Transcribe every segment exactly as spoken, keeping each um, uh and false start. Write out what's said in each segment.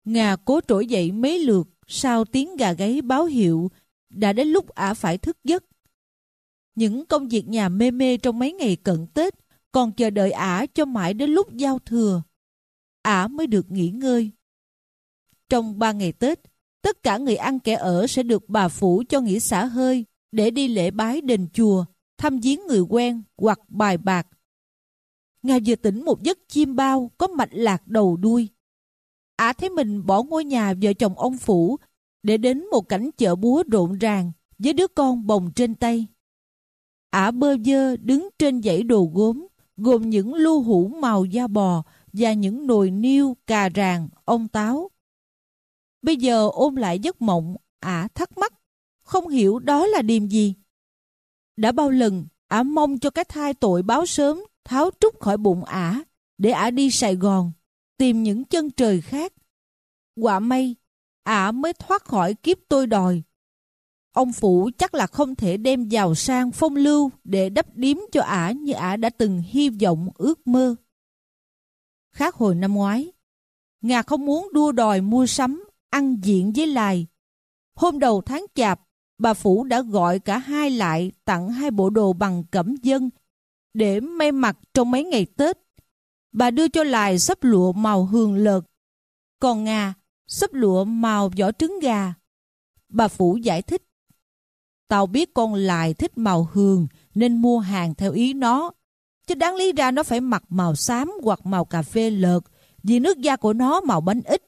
Nga cố trỗi dậy mấy lượt sau tiếng gà gáy báo hiệu đã đến lúc ả phải thức giấc. Những công việc nhà mê mê trong mấy ngày cận Tết còn chờ đợi ả cho mãi đến lúc giao thừa, ả mới được nghỉ ngơi. Trong ba ngày Tết, tất cả người ăn kẻ ở sẽ được bà phủ cho nghỉ xả hơi để đi lễ bái đền chùa, thăm viếng người quen hoặc bài bạc. Nga vừa tỉnh một giấc chim bao có mạch lạc đầu đuôi. Ả thấy mình bỏ ngôi nhà vợ chồng ông phủ để đến một cảnh chợ búa rộn ràng với đứa con bồng trên tay. Ả bơ vơ đứng trên dãy đồ gốm gồm những lu hũ màu da bò và những nồi niêu, cà ràng, ông táo. Bây giờ ôm lại giấc mộng, ả thắc mắc, không hiểu đó là điềm gì. Đã bao lần ả mong cho cái thai tội báo sớm tháo trút khỏi bụng ả để ả đi Sài Gòn tìm những chân trời khác. Quả may ả mới thoát khỏi kiếp tôi đòi. Ông phủ chắc là không thể đem giàu sang phong lưu để đắp điếm cho ả như ả đã từng hy vọng ước mơ. Khác hồi năm ngoái, Nga không muốn đua đòi mua sắm, ăn diện với Lài. Hôm đầu tháng Chạp, bà phủ đã gọi cả hai lại tặng hai bộ đồ bằng cẩm dân để may mặc trong mấy ngày Tết. Bà đưa cho Lài xấp lụa màu hường lợt, còn Nga xấp lụa màu vỏ trứng gà. Bà phủ giải thích: "Tao biết con Lài thích màu hường nên mua hàng theo ý nó, chứ đáng lý ra nó phải mặc màu xám hoặc màu cà phê lợt vì nước da của nó màu bánh ít."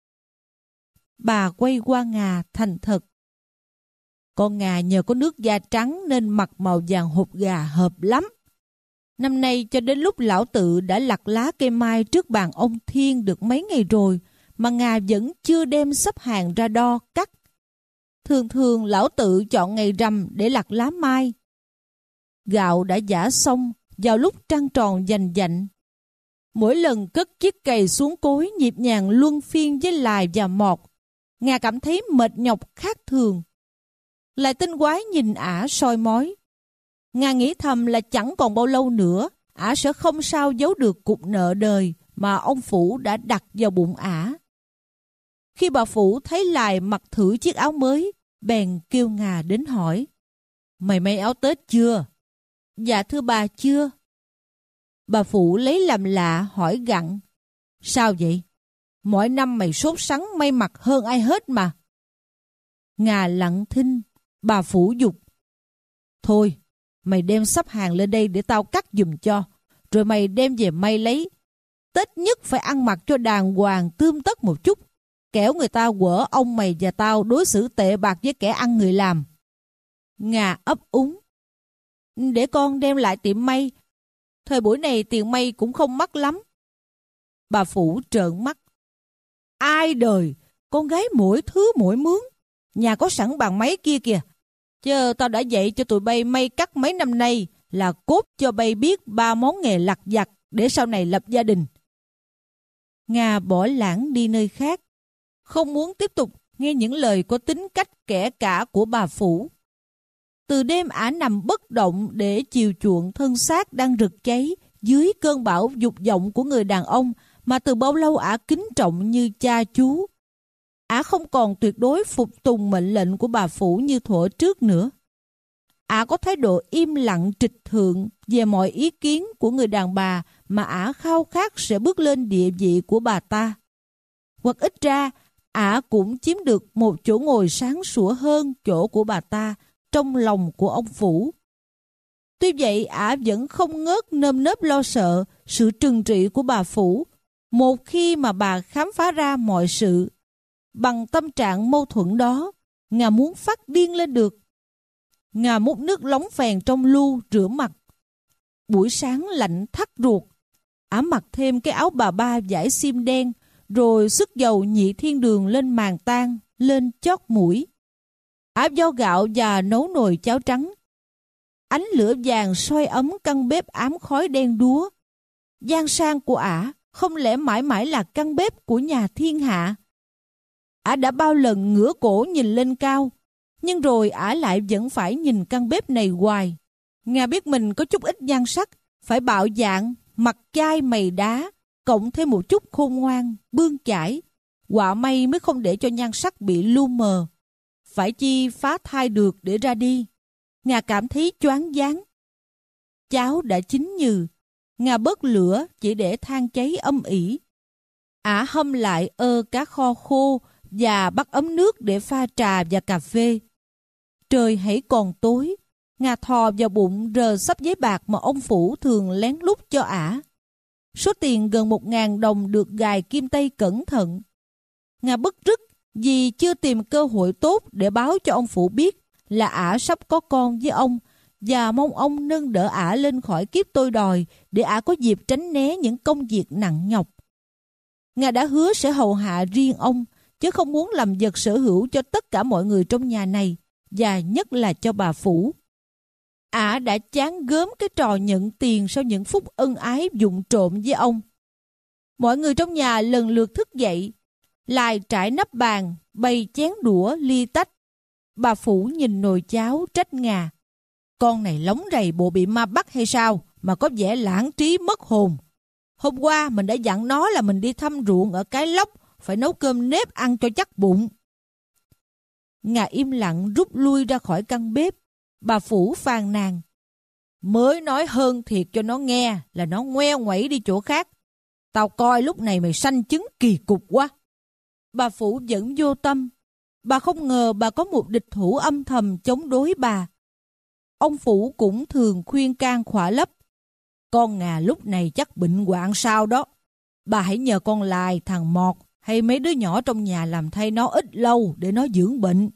Bà quay qua Nga thành thật: "Con Nga nhờ có nước da trắng nên mặc màu vàng hột gà hợp lắm. Năm nay cho đến lúc lão tự đã lặt lá cây mai trước bàn ông Thiên được mấy ngày rồi mà Nga vẫn chưa đem xếp hàng ra đo cắt. Thường thường lão tự chọn ngày rằm để lặt lá mai. Gạo đã giã xong vào lúc trăng tròn vành vạnh. Mỗi lần cất chiếc cày xuống cối nhịp nhàng luân phiên với Lài và Mọt, Nga cảm thấy mệt nhọc khác thường. Lại tinh quái nhìn ả soi mói. Nga nghĩ thầm là chẳng còn bao lâu nữa ả sẽ không sao giấu được cục nợ đời mà ông phủ đã đặt vào bụng ả. Khi bà phủ thấy Lài mặc thử chiếc áo mới, bèn kêu Nga đến hỏi: "Mày may áo Tết chưa?" "Dạ thưa bà, chưa." Bà phủ lấy làm lạ hỏi gặng: "Sao vậy? Mỗi năm mày sốt sắng may mặc hơn ai hết mà." Nga lặng thinh. Bà phủ giục: "Thôi, mày đem sắp hàng lên đây để tao cắt giùm cho, rồi mày đem về may lấy. Tết nhất phải ăn mặc cho đàng hoàng tươm tất một chút, kẻo người ta quở ông mày và tao đối xử tệ bạc với kẻ ăn người làm." Nga ấp úng: "Để con đem lại tiệm may. Thời buổi này tiền may cũng không mắc lắm." Bà phủ trợn mắt: "Ai đời, con gái mỗi thứ mỗi mướn. Nhà có sẵn bàn máy kia kìa. Chứ tao đã dạy cho tụi bay may cắt mấy năm nay là cốt cho bay biết ba món nghề lặt vặt để sau này lập gia đình." Nga bỏ lãng đi nơi khác, không muốn tiếp tục nghe những lời có tính cách kẻ cả của bà phủ. Từ đêm ả nằm bất động để chiều chuộng thân xác đang rực cháy dưới cơn bão dục vọng của người đàn ông mà từ bao lâu ả kính trọng như cha chú. Ả không còn tuyệt đối phục tùng mệnh lệnh của bà phủ như thuở trước nữa. Ả có thái độ im lặng trịch thượng về mọi ý kiến của người đàn bà mà ả khao khát sẽ bước lên địa vị của bà ta. Hoặc ít ra, ả cũng chiếm được một chỗ ngồi sáng sủa hơn chỗ của bà ta trong lòng của ông phủ. Tuy vậy, ả vẫn không ngớt nơm nớp lo sợ sự trừng trị của bà phủ một khi mà bà khám phá ra mọi sự. Bằng tâm trạng mâu thuẫn đó, Nga muốn phát điên lên được. Nga múc nước lóng phèn trong lu rửa mặt. Buổi sáng lạnh thắt ruột, ả mặc thêm cái áo bà ba vải xiêm đen, rồi sức dầu nhị thiên đường lên màn tan, lên chót mũi. Ả vo gạo và nấu nồi cháo trắng. Ánh lửa vàng soi ấm căn bếp ám khói đen đúa. Gian sang của ả không lẽ mãi mãi là căn bếp của nhà thiên hạ? Ả đã bao lần ngửa cổ nhìn lên cao, nhưng rồi ả lại vẫn phải nhìn căn bếp này hoài. Nga biết mình có chút ít nhan sắc, phải bạo dạn, mặt chai mày đá, cộng thêm một chút khôn ngoan, bươn chải, Họa may mới không để cho nhan sắc bị lu mờ. Phải chi phá thai được để ra đi. Ngà cảm thấy choáng váng. Cháo đã chín nhừ. Ngà bớt lửa chỉ để than cháy âm ỉ. Ả hâm lại ơ cá kho khô và bắt ấm nước để pha trà và cà phê. Trời hãy còn tối. Ngà thò vào bụng rờ xấp giấy bạc mà ông Phủ thường lén lút cho Ả. Số tiền gần một ngàn đồng được gài kim tây cẩn thận. Ngà bức rứt vì chưa tìm cơ hội tốt để báo cho ông Phủ biết là Ả sắp có con với ông, và mong ông nâng đỡ Ả lên khỏi kiếp tôi đòi để Ả có dịp tránh né những công việc nặng nhọc. Ngà đã hứa sẽ hầu hạ riêng ông, chứ không muốn làm vật sở hữu cho tất cả mọi người trong nhà này, và nhất là cho bà Phủ. Ả đã chán gớm cái trò nhận tiền sau những phút ân ái vụng trộm với ông. Mọi người trong nhà lần lượt thức dậy, lại trải nắp bàn, bày chén đũa, ly tách. Bà Phủ nhìn nồi cháo trách Ngà. Con này lóng rầy bộ bị ma bắt hay sao mà có vẻ lãng trí mất hồn. Hôm qua mình đã dặn nó là mình đi thăm ruộng ở Cái Lóc, phải nấu cơm nếp ăn cho chắc bụng. Ngà im lặng rút lui ra khỏi căn bếp. Bà Phủ phàn nàn. Mới nói hơn thiệt cho nó nghe là nó ngoe ngoẩy đi chỗ khác. Tao coi lúc này mày sanh chứng kỳ cục quá. Bà Phủ vẫn vô tâm. Bà không ngờ bà có một địch thủ âm thầm chống đối bà. Ông Phủ cũng thường khuyên can khỏa lấp. Con Ngà lúc này chắc bệnh hoạn sao đó. Bà hãy nhờ con Lai, thằng Mọt hay mấy đứa nhỏ trong nhà làm thay nó ít lâu để nó dưỡng bệnh.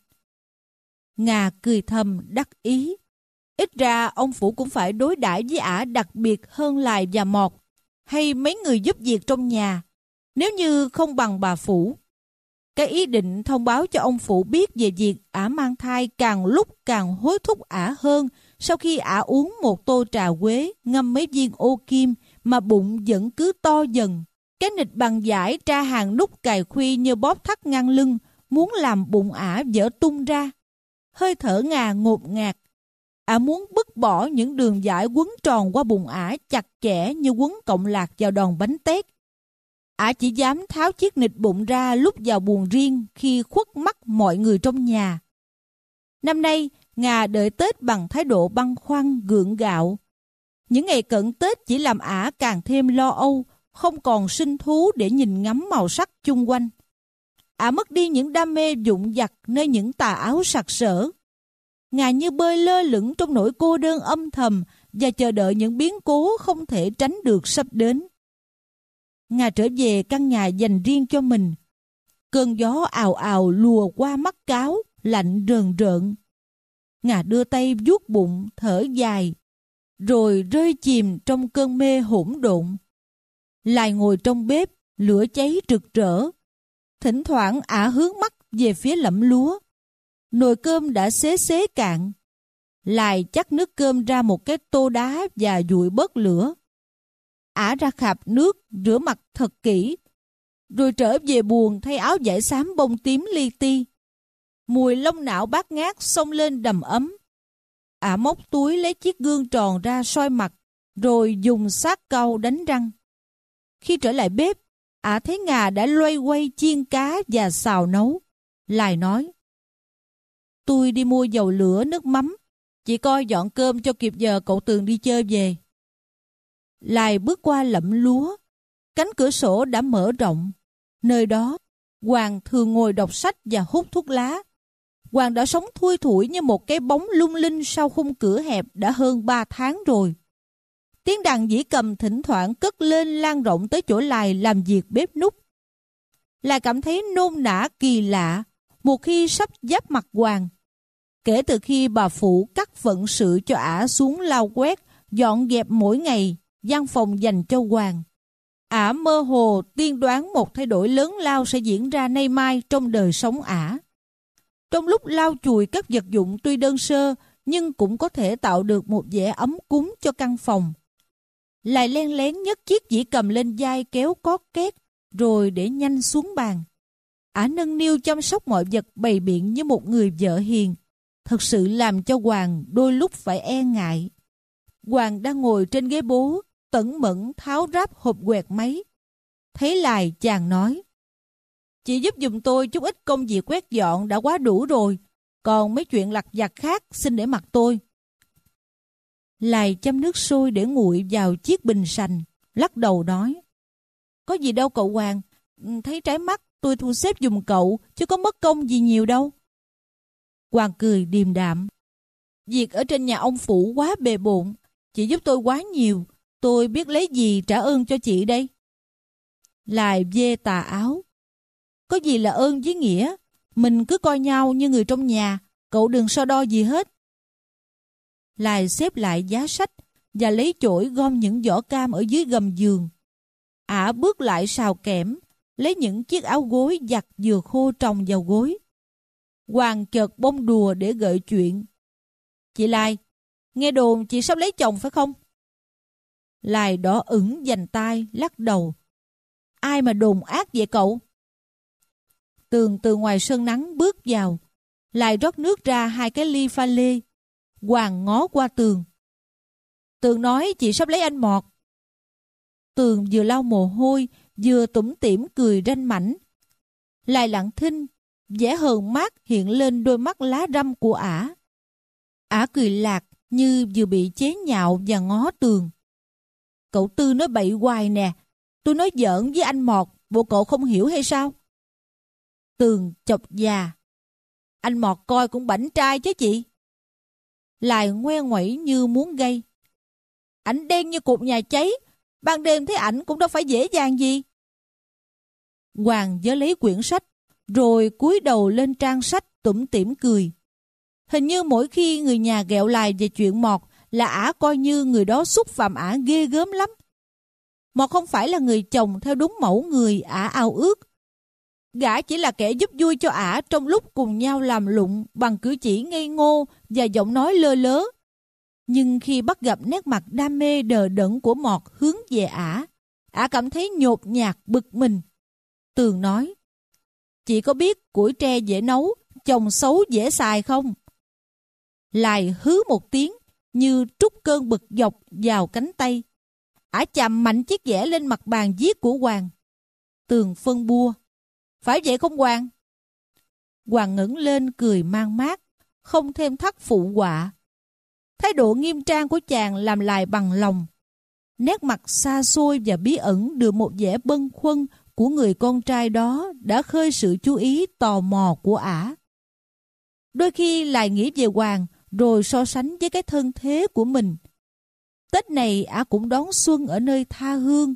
Ngà cười thầm đắc ý. Ít ra ông Phủ cũng phải đối đãi với Ả đặc biệt hơn Lai và Mọt, hay mấy người giúp việc trong nhà, nếu như không bằng bà Phủ. Cái ý định thông báo cho ông Phủ biết về việc Ả mang thai càng lúc càng hối thúc Ả hơn sau khi Ả uống một tô trà quế ngâm mấy viên ô kim mà bụng vẫn cứ to dần. Cái nịch bằng giải tra hàng nút cài khuy như bóp thắt ngang lưng, muốn làm bụng Ả vỡ tung ra. Hơi thở Ngà ngột ngạt. Ả muốn bứt bỏ những đường dải quấn tròn qua bụng Ả chặt chẽ như quấn cộng lạc vào đòn bánh tét. Ả chỉ dám tháo chiếc nịch bụng ra lúc vào buồng riêng khi khuất mắt mọi người trong nhà. Năm nay, Ngà đợi Tết bằng thái độ băn khoăn gượng gạo. Những ngày cận Tết chỉ làm Ả càng thêm lo âu, không còn sinh thú để nhìn ngắm màu sắc chung quanh. Ả mất đi những đam mê vụng vặt nơi những tà áo sặc sỡ. Ngà như bơi lơ lửng trong nỗi cô đơn âm thầm và chờ đợi những biến cố không thể tránh được sắp đến. Ngà trở về căn nhà dành riêng cho mình. Cơn gió ào ào lùa qua mắt cáo, lạnh rờn rợn. Ngà đưa tay vuốt bụng, thở dài, rồi rơi chìm trong cơn mê hỗn độn. Lại ngồi trong bếp, lửa cháy rực rỡ. Thỉnh thoảng Ả hướng mắt về phía lẫm lúa. Nồi cơm đã xế xế cạn. Lại chắc nước cơm ra một cái tô đá và dụi bớt lửa. Ả ra khạp nước, rửa mặt thật kỹ, rồi trở về buồng thay áo vải xám bông tím li ti. Mùi lông não bát ngát xông lên đầm ấm. Ả móc túi lấy chiếc gương tròn ra soi mặt, rồi dùng sát cau đánh răng. Khi trở lại bếp, Ả thấy Ngà đã loay quay chiên cá và xào nấu. Lại nói, tôi đi mua dầu lửa nước mắm, chị coi dọn cơm cho kịp giờ cậu Tường đi chơi về. Lại bước qua lẫm lúa, cánh cửa sổ đã mở rộng. Nơi đó, Hoàng thường ngồi đọc sách và hút thuốc lá. Hoàng đã sống thui thủi như một cái bóng lung linh sau khung cửa hẹp đã hơn ba tháng rồi. Tiếng đàn dĩ cầm thỉnh thoảng cất lên lan rộng tới chỗ Lai làm việc bếp núc. Lai cảm thấy nôn nã kỳ lạ một khi sắp giáp mặt Hoàng. Kể từ khi bà Phụ cắt phận sự cho Ả xuống lau quét, dọn dẹp mỗi ngày gian phòng dành cho Hoàng, Ả mơ hồ tiên đoán một thay đổi lớn lao sẽ diễn ra nay mai trong đời sống Ả. Trong lúc lau chùi các vật dụng tuy đơn sơ nhưng cũng có thể tạo được một vẻ ấm cúng cho căn phòng. Lại len lén nhấc chiếc dĩ cầm lên vai kéo cót két rồi để nhanh xuống bàn. Ả nâng niu chăm sóc mọi vật bày biện như một người vợ hiền, thật sự làm cho Hoàng đôi lúc phải e ngại. Hoàng đang ngồi trên ghế bố, tẩn mẫn tháo ráp hộp quẹt máy. Thấy Lai chàng nói, Chị giúp giùm tôi chút ít công việc quét dọn đã quá đủ rồi. Còn mấy chuyện lặt vặt khác xin để mặc tôi. Lài châm nước sôi để nguội vào chiếc bình sành, lắc đầu nói: Có gì đâu cậu Hoàng, thấy trái mắt tôi thu xếp giùm cậu, chứ có mất công gì nhiều đâu. Hoàng cười điềm đạm: Việc ở trên nhà ông Phủ quá bề bộn, chị giúp tôi quá nhiều, tôi biết lấy gì trả ơn cho chị đây. Lài vê tà áo: Có gì là ơn với nghĩa, mình cứ coi nhau như người trong nhà, cậu đừng so đo gì hết. Lài xếp lại giá sách và lấy chổi gom những vỏ cam ở dưới gầm giường. Ả bước lại xào kẽm, lấy những chiếc áo gối giặt vừa khô trồng vào gối. Hoàng chợt bông đùa để gợi chuyện: Chị Lài, nghe đồn chị sắp lấy chồng phải không? Lài đỏ ửng vành tai lắc đầu: Ai mà đồn ác vậy cậu? Tường từ ngoài sân nắng bước vào. Lài rót nước ra hai cái ly pha lê. Hoàng ngó qua Tường: Tường nói chị sắp lấy anh Mọt. Tường vừa lau mồ hôi vừa tủm tỉm cười ranh mảnh. Lài lặng thinh, vẻ hờn mát hiện lên đôi mắt lá răm của ả. Ả cười lạc như vừa bị chế nhạo và ngó Tường: Cậu Tư nói bậy hoài nè, tôi nói giỡn với anh Mọt, bộ cậu không hiểu hay sao? Tường chọc già: Anh Mọt coi cũng bảnh trai chứ chị. Lài ngoe ngoẩy như muốn gây: Ảnh đen như cột nhà cháy, ban đêm thấy ảnh cũng đâu phải dễ dàng gì. Hoàng giơ lấy quyển sách, rồi cúi đầu lên trang sách tủm tỉm cười. Hình như mỗi khi người nhà ghẹo Lài về chuyện Mọt là ả coi như người đó xúc phạm ả ghê gớm lắm. Mọt không phải là người chồng theo đúng mẫu người ả ao ước. Gã chỉ là kẻ giúp vui cho ả trong lúc cùng nhau làm lụng bằng cử chỉ ngây ngô và giọng nói lơ lớ. Nhưng khi bắt gặp nét mặt đam mê đờ đẫn của Mọt hướng về ả, ả cảm thấy nhột nhạt bực mình. Tường nói: Chị có biết củi tre dễ nấu, chồng xấu dễ xài không? Lài hứ một tiếng như trút cơn bực dọc vào cánh tay. Ả chạm mạnh chiếc dẻ lên mặt bàn viết của Hoàng. Tường phân bua: Phải vậy không Hoàng? Hoàng ngẩng lên cười mang mát, không thêm thắt phụ họa. Thái độ nghiêm trang của chàng làm Lài bằng lòng. Nét mặt xa xôi và bí ẩn đưa một vẻ bâng khuâng của người con trai đó đã khơi sự chú ý tò mò của ả. Đôi khi Lài nghĩ về Hoàng rồi so sánh với cái thân thế của mình. Tết này ả cũng đón xuân ở nơi tha hương.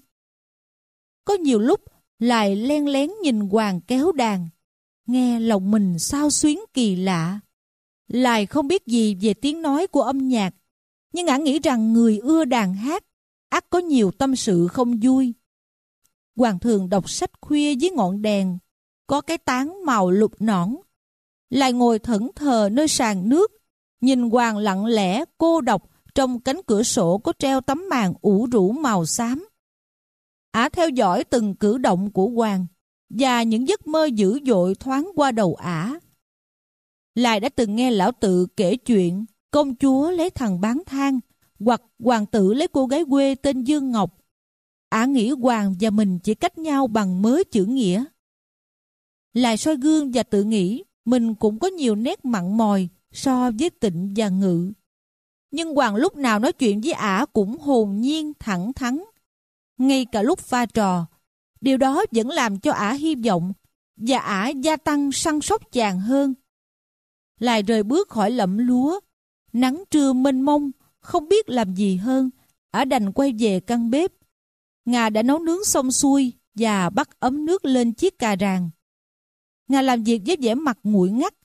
Có nhiều lúc Lài len lén nhìn Hoàng kéo đàn, nghe lòng mình xao xuyến kỳ lạ. Lài không biết gì về tiếng nói của âm nhạc, nhưng ả nghĩ rằng người ưa đàn hát ắt có nhiều tâm sự không vui. Hoàng thường đọc sách khuya dưới ngọn đèn có cái tán màu lục nõn. Lài ngồi thẫn thờ nơi sàn nước, nhìn Hoàng lặng lẽ cô độc trong cánh cửa sổ có treo tấm màn ủ rũ màu xám. Ả theo dõi từng cử động của Hoàng và những giấc mơ dữ dội thoáng qua đầu ả. Lài đã từng nghe lão Tự kể chuyện công chúa lấy thằng bán than hoặc hoàng tử lấy cô gái quê tên Dương Ngọc. Ả nghĩ Hoàng và mình chỉ cách nhau bằng mớ chữ nghĩa. Lài soi gương và tự nghĩ mình cũng có nhiều nét mặn mòi so với Tịnh và Ngự. Nhưng Hoàng lúc nào nói chuyện với ả cũng hồn nhiên thẳng thắn. Ngay cả lúc pha trò, điều đó vẫn làm cho ả hy vọng và ả gia tăng săn sóc chàng hơn. Lài rời bước khỏi lẫm lúa, nắng trưa mênh mông, không biết làm gì hơn, ả đành quay về căn bếp. Ngà đã nấu nướng xong xuôi và bắt ấm nước lên chiếc cà ràng. Ngà làm việc với vẻ mặt nguội ngắt.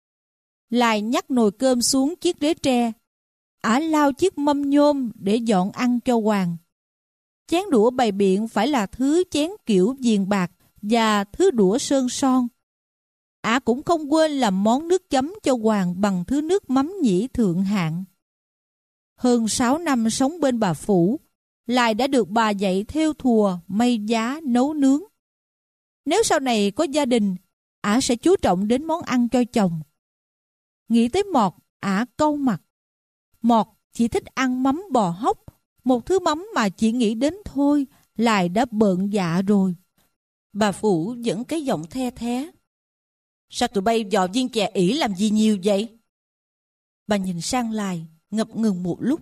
Lài nhắc nồi cơm xuống chiếc rế tre. Ả lao chiếc mâm nhôm để dọn ăn cho Hoàng. Chén đũa bày biện phải là thứ chén kiểu viền bạc và thứ đũa sơn son. Ả cũng không quên làm món nước chấm cho Hoàng bằng thứ nước mắm nhĩ thượng hạng. Hơn sáu năm sống bên bà Phủ, Lài đã được bà dạy thêu thùa, may giá, nấu nướng. Nếu sau này có gia đình, ả sẽ chú trọng đến món ăn cho chồng. Nghĩ tới Mọt, ả cau mặt. Mọt chỉ thích ăn mắm bò hóc, một thứ mắm mà chỉ nghĩ đến thôi, Lài đã bợn dạ rồi. Bà Phủ vẫn cái giọng the thé. Sao tụi bay dò viên chè ỉ làm gì nhiều vậy? Bà nhìn sang Lai, ngập ngừng một lúc.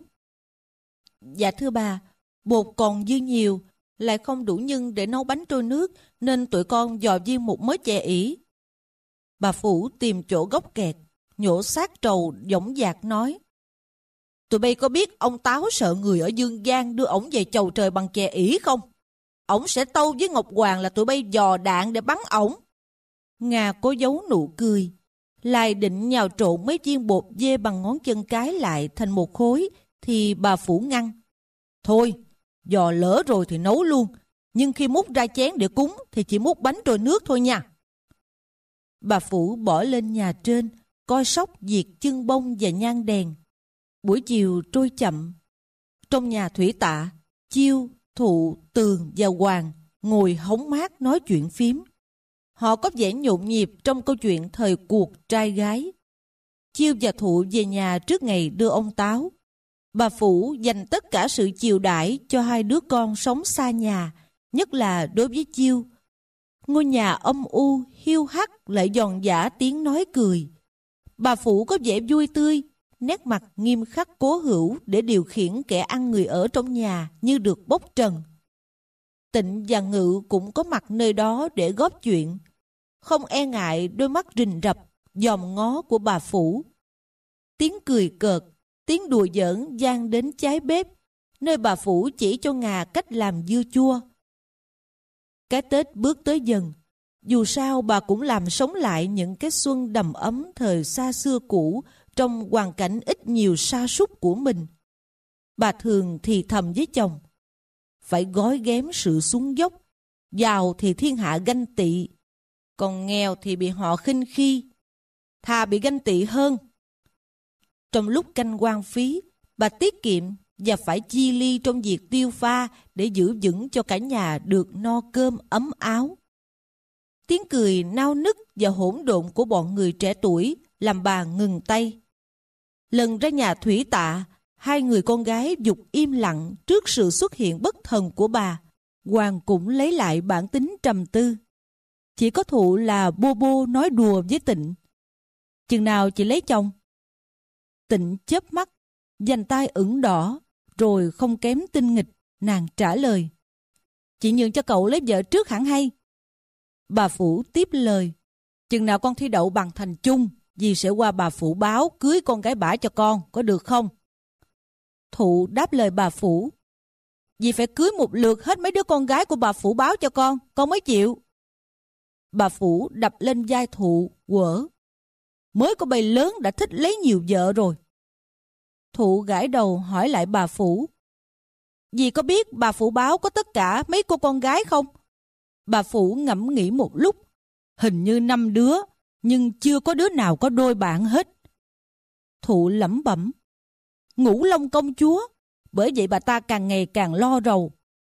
Dạ thưa bà, bột còn dư nhiều, lại không đủ nhân để nấu bánh trôi nước, nên tụi con dò viên một mớ chè ỉ. Bà Phủ tìm chỗ gốc kẹt, nhổ xác trầu dõng dạc nói. Tụi bay có biết ông Táo sợ người ở Dương Giang đưa ổng về chầu trời bằng chè ỉ không? Ổng sẽ tâu với Ngọc Hoàng là tụi bay dò đạn để bắn ổng. Nga cố giấu nụ cười. Lai định nhào trộn mấy viên bột dê bằng ngón chân cái lại thành một khối, thì bà Phủ ngăn. Thôi, dò lỡ rồi thì nấu luôn, nhưng khi múc ra chén để cúng thì chỉ múc bánh trôi nước thôi nha. Bà Phủ bỏ lên nhà trên, coi sóc diệt chân bông và nhang đèn. Buổi chiều trôi chậm. Trong nhà Thủy Tạ, Chiêu, Thụ, Tường và Hoàng ngồi hóng mát nói chuyện phím. Họ có vẻ nhộn nhịp trong câu chuyện thời cuộc trai gái. Chiêu và Thụ về nhà trước ngày đưa ông Táo. Bà Phủ dành tất cả sự chiều đãi cho hai đứa con sống xa nhà, nhất là đối với Chiêu. Ngôi nhà âm u, hiu hắt lại giòn giã tiếng nói cười. Bà Phủ có vẻ vui tươi, nét mặt nghiêm khắc cố hữu để điều khiển kẻ ăn người ở trong nhà như được bốc trần. Tịnh và Ngự cũng có mặt nơi đó để góp chuyện, không e ngại đôi mắt rình rập, dòm ngó của bà Phủ. Tiếng cười cợt, tiếng đùa giỡn vang đến cháy bếp, nơi bà Phủ chỉ cho Ngà cách làm dưa chua. Cái Tết bước tới dần, dù sao bà cũng làm sống lại những cái xuân đầm ấm thời xa xưa cũ trong hoàn cảnh ít nhiều sa sút của mình. Bà thường thì thầm với chồng, phải gói ghém sự xuống dốc, giàu thì thiên hạ ganh tị, còn nghèo thì bị họ khinh khi, thà bị ganh tị hơn. Trong lúc canh quan phí, bà tiết kiệm và phải chi ly trong việc tiêu pha để giữ vững cho cả nhà được no cơm ấm áo. Tiếng cười nao nức và hỗn độn của bọn người trẻ tuổi làm bà ngừng tay. Lần ra nhà Thủy Tạ, hai người con gái giục im lặng trước sự xuất hiện bất thần của bà. Hoàng cũng lấy lại bản tính trầm tư. Chỉ có Thụ là bô bô nói đùa với Tịnh. Chừng nào chị lấy chồng? Tịnh chớp mắt, vành tai ửng đỏ, rồi không kém tinh nghịch, nàng trả lời. Chị nhường cho cậu lấy vợ trước hẳn hay. Bà Phủ tiếp lời. Chừng nào con thi đậu bằng thành chung, dì sẽ qua bà Phủ báo cưới con gái bả cho con, có được không? Thụ đáp lời bà Phủ. Dì phải cưới một lượt hết mấy đứa con gái của bà Phủ báo cho con, con mới chịu. Bà Phủ đập lên vai Thụ, quở. Mới có bầy lớn đã thích lấy nhiều vợ rồi. Thụ gãi đầu hỏi lại bà Phủ. Dì có biết bà Phủ báo có tất cả mấy cô con gái không? Bà Phủ ngẫm nghĩ một lúc. Hình như năm đứa, nhưng chưa có đứa nào có đôi bạn hết. Thụ lẩm bẩm. Ngũ Long công chúa, bởi vậy bà ta càng ngày càng lo rầu.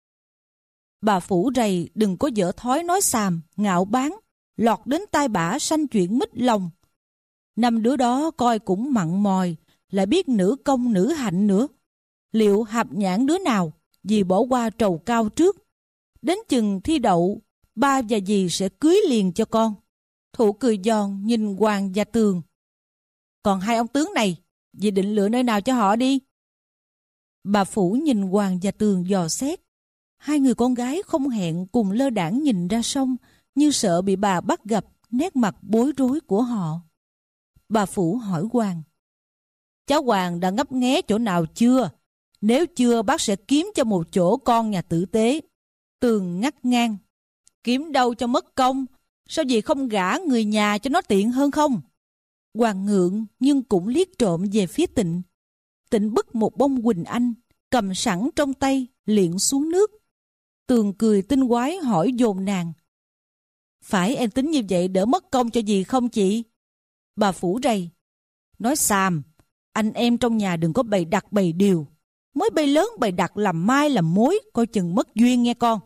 Bà Phủ rầy đừng có dở thói nói xàm, ngạo báng, lọt đến tai bả sanh chuyện mít lòng. Năm đứa đó coi cũng mặn mòi, lại biết nữ công nữ hạnh nữa. Liệu hạp nhãn đứa nào, dì bỏ qua trầu cao trước. Đến chừng thi đậu, ba và dì sẽ cưới liền cho con. Thụ cười giòn nhìn Hoàng và Tường. Còn hai ông tướng này, dì định lựa nơi nào cho họ đi? Bà Phủ nhìn Hoàng và Tường dò xét. Hai người con gái không hẹn cùng lơ đãng nhìn ra sông, như sợ bị bà bắt gặp nét mặt bối rối của họ. Bà Phủ hỏi Hoàng. Cháu Hoàng đã ngấp nghé chỗ nào chưa? Nếu chưa, bác sẽ kiếm cho một chỗ con nhà tử tế. Tường ngắt ngang. Kiếm đâu cho mất công? Sao dì không gả người nhà cho nó tiện hơn không? Hoàng ngượng nhưng cũng liếc trộm về phía Tịnh. Tịnh bứt một bông Quỳnh Anh, cầm sẵn trong tay, liệng xuống nước. Tường cười tinh quái hỏi dồn nàng. Phải em tính như vậy đỡ mất công cho dì không chị? Bà Phủ rầy. Nói xàm, anh em trong nhà đừng có bày đặt bày điều. Mới bày lớn bày đặt làm mai làm mối, coi chừng mất duyên nghe con.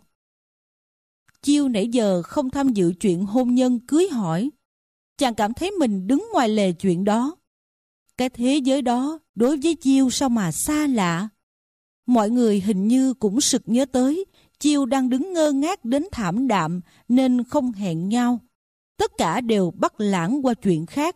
Chiêu nãy giờ không tham dự chuyện hôn nhân cưới hỏi. Chàng cảm thấy mình đứng ngoài lề chuyện đó. Cái thế giới đó đối với Chiêu sao mà xa lạ. Mọi người hình như cũng sực nhớ tới Chiêu đang đứng ngơ ngác đến thảm đạm nên không hẹn nhau. Tất cả đều bắt lãng qua chuyện khác.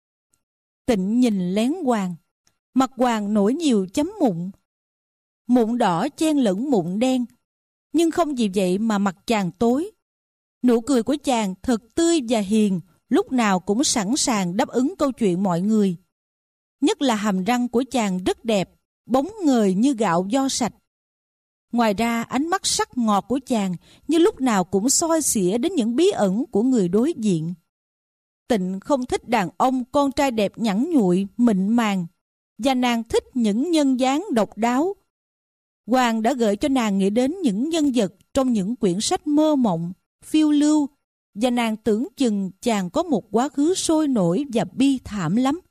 Tịnh nhìn lén Hoàng. Mặt Hoàng nổi nhiều chấm mụn. Mụn đỏ chen lẫn mụn đen. Nhưng không vì vậy mà mặt chàng tối. Nụ cười của chàng thật tươi và hiền, lúc nào cũng sẵn sàng đáp ứng câu chuyện mọi người. Nhất là hàm răng của chàng rất đẹp, bóng ngời như gạo vo sạch. Ngoài ra, ánh mắt sắc ngọt của chàng như lúc nào cũng soi xỉa đến những bí ẩn của người đối diện. Tịnh không thích đàn ông con trai đẹp nhẵn nhụi, mịn màng, và nàng thích những nhân dáng độc đáo. Hoàng đã gợi cho nàng nghĩ đến những nhân vật trong những quyển sách mơ mộng, phiêu lưu, và nàng tưởng chừng chàng có một quá khứ sôi nổi và bi thảm lắm.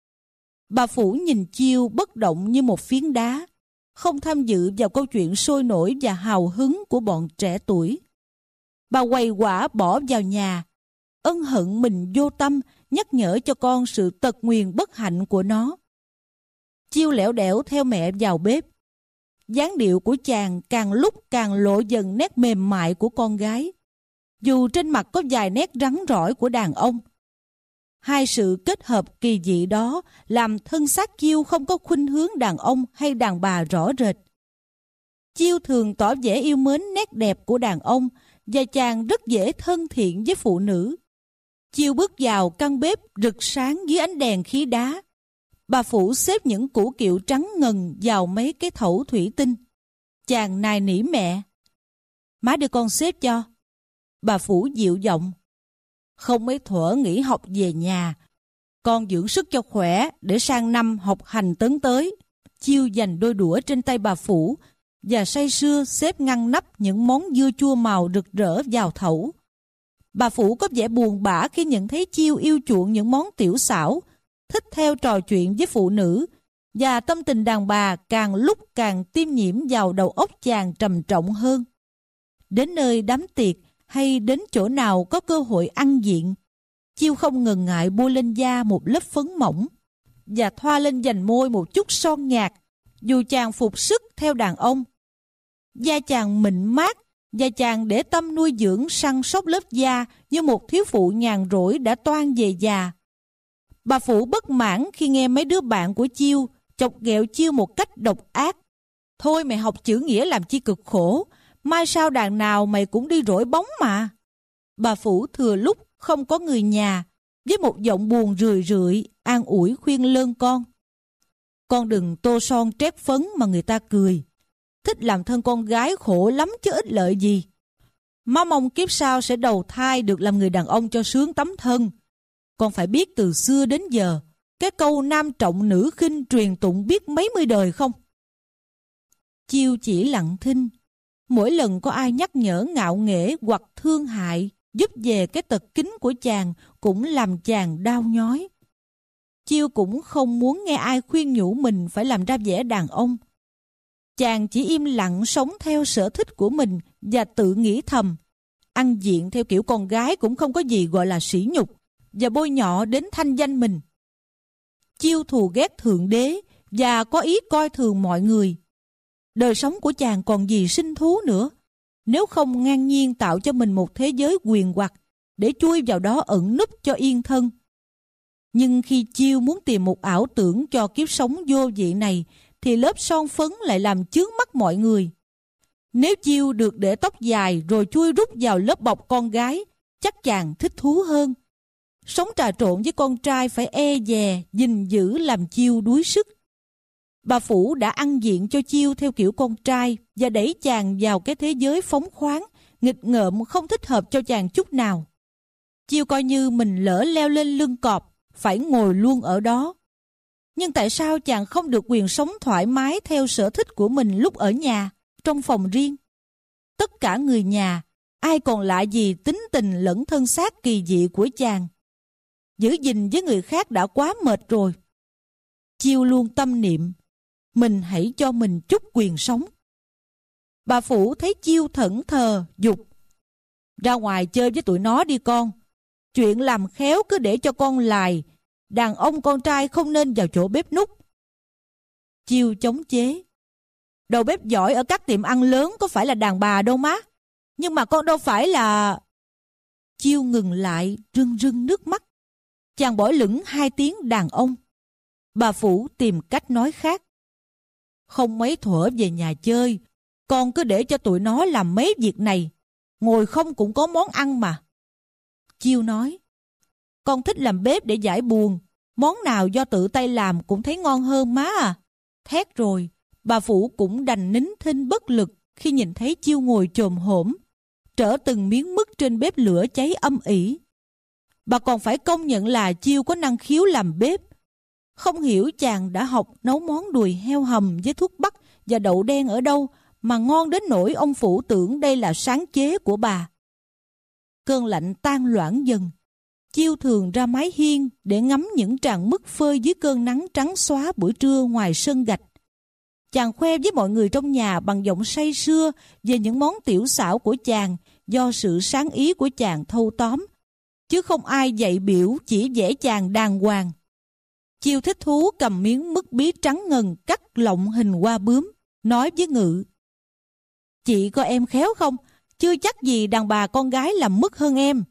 Bà Phủ nhìn Chiêu bất động như một phiến đá, không tham dự vào câu chuyện sôi nổi và hào hứng của bọn trẻ tuổi. Bà quầy quả bỏ vào nhà, ân hận mình vô tâm, nhắc nhở cho con sự tật nguyền bất hạnh của nó. Chiêu lẻo đẻo theo mẹ vào bếp. Dáng điệu của chàng càng lúc càng lộ dần nét mềm mại của con gái, dù trên mặt có vài nét rắn rỏi của đàn ông. Hai sự kết hợp kỳ dị đó làm thân xác Chiêu không có khuynh hướng đàn ông hay đàn bà rõ rệt. Chiêu thường tỏ vẻ yêu mến nét đẹp của đàn ông, và chàng rất dễ thân thiện với phụ nữ. Chiêu bước vào căn bếp rực sáng dưới ánh đèn khí đá. Bà Phủ xếp những củ kiệu trắng ngần vào mấy cái thẩu thủy tinh. Chàng nài nỉ mẹ: "Má đưa con xếp cho." Bà Phủ dịu giọng: "Không mấy thuở nghỉ học về nhà, con dưỡng sức cho khỏe để sang năm học hành tấn tới." Chiêu giành đôi đũa trên tay bà Phủ và say sưa xếp ngăn nắp những món dưa chua màu rực rỡ vào thẩu. Bà Phủ có vẻ buồn bã khi nhận thấy Chiêu yêu chuộng những món tiểu xảo, thích theo trò chuyện với phụ nữ, và tâm tình đàn bà càng lúc càng tiêm nhiễm vào đầu óc chàng trầm trọng hơn. Đến nơi đám tiệc hay đến chỗ nào có cơ hội ăn diện, Chiêu không ngần ngại bôi lên da một lớp phấn mỏng và thoa lên vành môi một chút son nhạt, dù chàng phục sức theo đàn ông. Da chàng mịn mát, và chàng để tâm nuôi dưỡng săn sóc lớp da như một thiếu phụ nhàn rỗi đã toan về già. Bà Phủ bất mãn khi nghe mấy đứa bạn của Chiêu chọc ghẹo Chiêu một cách độc ác. "Thôi mày học chữ nghĩa làm chi cực khổ, mai sau đàn nào mày cũng đi rỗi bóng mà." Bà Phủ thừa lúc không có người nhà, với một giọng buồn rười rượi, an ủi khuyên lơn con: "Con đừng tô son trét phấn mà người ta cười. Thích làm thân con gái khổ lắm chứ ích lợi gì. Má mong kiếp sau sẽ đầu thai được làm người đàn ông cho sướng tấm thân. Con phải biết từ xưa đến giờ, cái câu nam trọng nữ khinh truyền tụng biết mấy mươi đời không?" Chiêu chỉ lặng thinh. Mỗi lần có ai nhắc nhở ngạo nghễ hoặc thương hại giúp về cái tật kính của chàng cũng làm chàng đau nhói. Chiêu cũng không muốn nghe ai khuyên nhủ mình phải làm ra vẻ đàn ông. Chàng chỉ im lặng sống theo sở thích của mình và tự nghĩ thầm: ăn diện theo kiểu con gái cũng không có gì gọi là sỉ nhục và bôi nhọ đến thanh danh mình. Chiêu thù ghét thượng đế và có ý coi thường mọi người. Đời sống của chàng còn gì sinh thú nữa, nếu không ngang nhiên tạo cho mình một thế giới quyền hoặc để chui vào đó ẩn núp cho yên thân. Nhưng khi Chiêu muốn tìm một ảo tưởng cho kiếp sống vô vị này, thì lớp son phấn lại làm chướng mắt mọi người. Nếu Chiêu được để tóc dài rồi chui rút vào lớp bọc con gái, chắc chàng thích thú hơn. Sống trà trộn với con trai phải e dè, gìn giữ làm Chiêu đuối sức. Bà Phủ đã ăn diện cho Chiêu theo kiểu con trai và đẩy chàng vào cái thế giới phóng khoáng, nghịch ngợm không thích hợp cho chàng chút nào. Chiêu coi như mình lỡ leo lên lưng cọp, phải ngồi luôn ở đó. Nhưng tại sao chàng không được quyền sống thoải mái theo sở thích của mình lúc ở nhà, trong phòng riêng? Tất cả người nhà, ai còn lạ gì tính tình lẫn thân xác kỳ dị của chàng. Giữ gìn với người khác đã quá mệt rồi. Chiêu luôn tâm niệm, mình hãy cho mình chút quyền sống. Bà Phủ thấy Chiêu thẫn thờ, giục: ra ngoài chơi với tụi nó đi con. Chuyện làm khéo cứ để cho con lài. Đàn ông con trai không nên vào chỗ bếp núc. Chiêu chống chế: Đầu bếp giỏi ở các tiệm ăn lớn có phải là đàn bà đâu má. Nhưng mà con đâu phải là... Chiêu ngừng lại, rưng rưng nước mắt. Chàng bỏ lửng hai tiếng đàn ông. Bà Phủ tìm cách nói khác. Không mấy thuở về nhà chơi, con cứ để cho tụi nó làm mấy việc này. Ngồi không cũng có món ăn mà. Chiêu nói, con thích làm bếp để giải buồn. Món nào do tự tay làm cũng thấy ngon hơn má à. Thét rồi, bà Phủ cũng đành nín thinh bất lực khi nhìn thấy Chiêu ngồi chồm hổm, trở từng miếng mứt trên bếp lửa cháy âm ỉ. Bà còn phải công nhận là Chiêu có năng khiếu làm bếp. Không hiểu chàng đã học nấu món đùi heo hầm với thuốc bắc và đậu đen ở đâu mà ngon đến nỗi ông Phủ tưởng đây là sáng chế của bà. Cơn lạnh tan loãng dần. Chiêu thường ra mái hiên để ngắm những tràng mứt phơi dưới cơn nắng trắng xóa buổi trưa ngoài sân gạch. Chàng khoe với mọi người trong nhà bằng giọng say sưa về những món tiểu xảo của chàng do sự sáng ý của chàng thâu tóm, chứ không ai dạy biểu chỉ vẽ chàng đàng hoàng. Chiêu thích thú cầm miếng mứt bí trắng ngần cắt lọng hình hoa bướm, nói với Ngự: Chị có em khéo không? Chưa chắc gì đàn bà con gái làm mứt hơn em.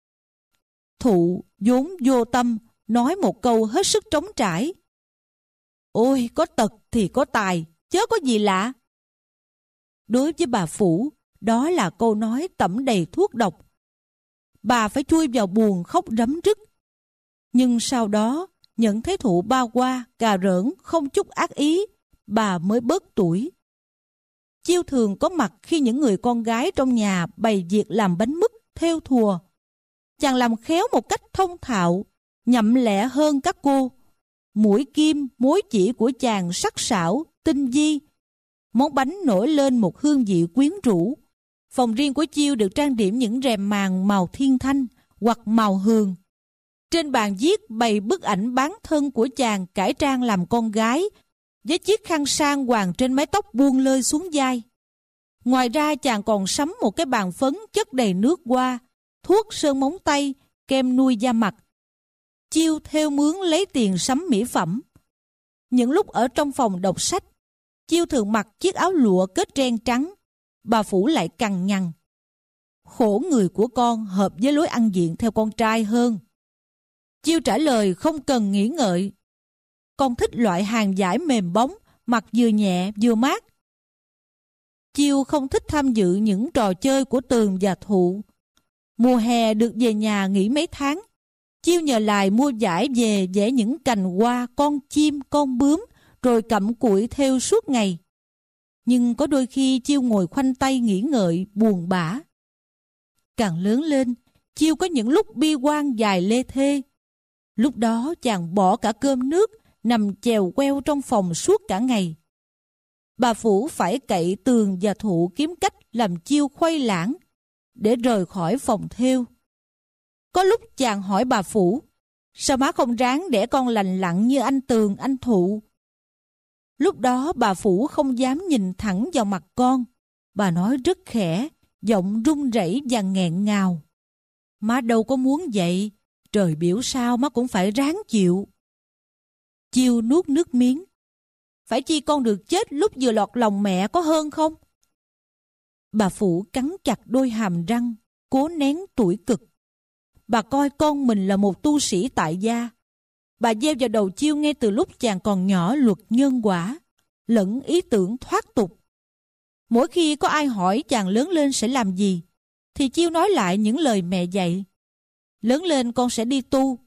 Thụ vốn vô tâm, nói một câu hết sức trống trải: Ôi, có tật thì có tài, chớ có gì lạ. Đối với bà Phủ, đó là câu nói tẩm đầy thuốc độc. Bà phải chui vào buồng khóc rấm rứt. Nhưng sau đó, nhận thấy Thụ ba qua, cà rỡn, không chút ác ý, bà mới bớt tuổi. Chiêu thường có mặt khi những người con gái trong nhà bày việc làm bánh mứt, thêu thùa. Chàng làm khéo một cách thông thạo, nhậm lẹ hơn các cô. Mũi kim, mối chỉ của chàng sắc sảo, tinh vi. Món bánh nổi lên một hương vị quyến rũ. Phòng riêng của Chiêu được trang điểm những rèm màn màu thiên thanh hoặc màu hường. Trên bàn viết bày bức ảnh bán thân của chàng cải trang làm con gái, với chiếc khăn sang hoàng trên mái tóc buông lơi xuống vai. Ngoài ra chàng còn sắm một cái bàn phấn chất đầy nước hoa, thuốc sơn móng tay, kem nuôi da mặt. Chiêu theo mướn lấy tiền sắm mỹ phẩm. Những lúc ở trong phòng đọc sách, Chiêu thường mặc chiếc áo lụa kết ren trắng. Bà Phủ lại cằn nhằn: Khổ người của con hợp với lối ăn diện theo con trai hơn. Chiêu trả lời không cần nghĩ ngợi: Con thích loại hàng vải mềm bóng, mặc vừa nhẹ vừa mát. Chiêu không thích tham dự những trò chơi của Tường và Thụ. Mùa hè được về nhà nghỉ mấy tháng, Chiêu nhờ Lài mua vải về vẽ những cành hoa, con chim, con bướm, rồi cặm cụi thêu suốt ngày. Nhưng có đôi khi Chiêu ngồi khoanh tay nghĩ ngợi, buồn bã. Càng lớn lên, Chiêu có những lúc bi quan dài lê thê. Lúc đó chàng bỏ cả cơm nước, nằm chèo queo trong phòng suốt cả ngày. Bà Phủ phải cậy Tường và Thụ kiếm cách làm Chiêu khuây lãng để rời khỏi phòng thêu. Có lúc chàng hỏi bà Phủ: Sao má không ráng để con lành lặn như anh Tường, anh Thụ? Lúc đó bà Phủ không dám nhìn thẳng vào mặt con. Bà nói rất khẽ, giọng run rẩy và nghẹn ngào: Má đâu có muốn vậy, trời biểu sao má cũng phải ráng chịu. Chiêu nuốt nước miếng: Phải chi con được chết lúc vừa lọt lòng mẹ có hơn không? Bà Phủ cắn chặt đôi hàm răng, cố nén tủi cực. Bà coi con mình là một tu sĩ tại gia. Bà gieo vào đầu Chiêu ngay từ lúc chàng còn nhỏ luật nhân quả, lẫn ý tưởng thoát tục. Mỗi khi có ai hỏi chàng lớn lên sẽ làm gì, thì Chiêu nói lại những lời mẹ dạy: Lớn lên con sẽ đi tu.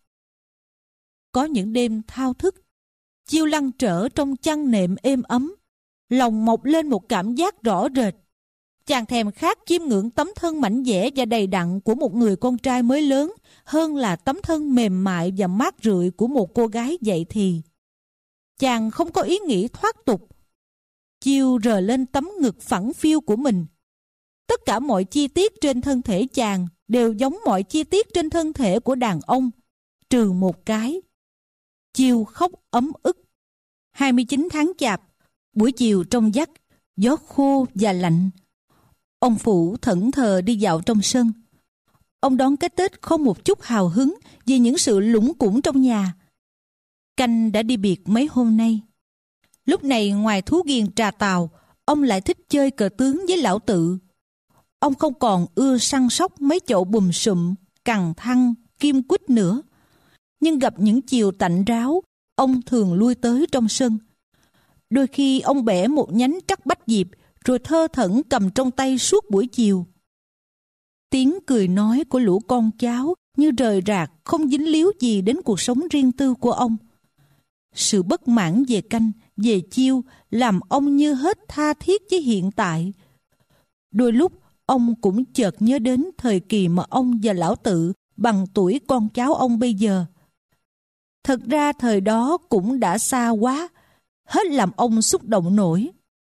Có những đêm thao thức, Chiêu lăn trở trong chăn nệm êm ấm, lòng mọc lên một cảm giác rõ rệt. Chàng thèm khát chiêm ngưỡng tấm thân mảnh dẻ và đầy đặn của một người con trai mới lớn hơn là tấm thân mềm mại và mát rượi của một cô gái dậy thì. Chàng không có ý nghĩ thoát tục. Chiêu rờ lên tấm ngực phẳng phiu của mình. Tất cả mọi chi tiết trên thân thể chàng đều giống mọi chi tiết trên thân thể của đàn ông, trừ một cái. Chiêu khóc ấm ức. hai mươi chín tháng Chạp, buổi chiều trong vắt, gió khô và lạnh. Ông Phủ thẫn thờ đi dạo trong sân. Ông đón cái Tết không một chút hào hứng vì những sự lủng củng trong nhà. Canh đã đi biệt mấy hôm nay. Lúc này ngoài thú ghiền trà tàu, ông lại thích chơi cờ tướng với lão Tự. Ông không còn ưa săn sóc mấy chậu bùm sụm, cằn thăng, kim quýt nữa. Nhưng gặp những chiều tạnh ráo, ông thường lui tới trong sân. Đôi khi ông bẻ một nhánh trắc bách diệp, rồi thơ thẩn cầm trong tay suốt buổi chiều. Tiếng cười nói của lũ con cháu như rời rạc, không dính líu gì đến cuộc sống riêng tư của ông. Sự bất mãn về canh, về chiêu làm ông như hết tha thiết với hiện tại. Đôi lúc ông cũng chợt nhớ đến thời kỳ mà ông và lão Tự bằng tuổi con cháu ông bây giờ. Thật ra thời đó cũng đã xa quá, hết làm ông xúc động nổi.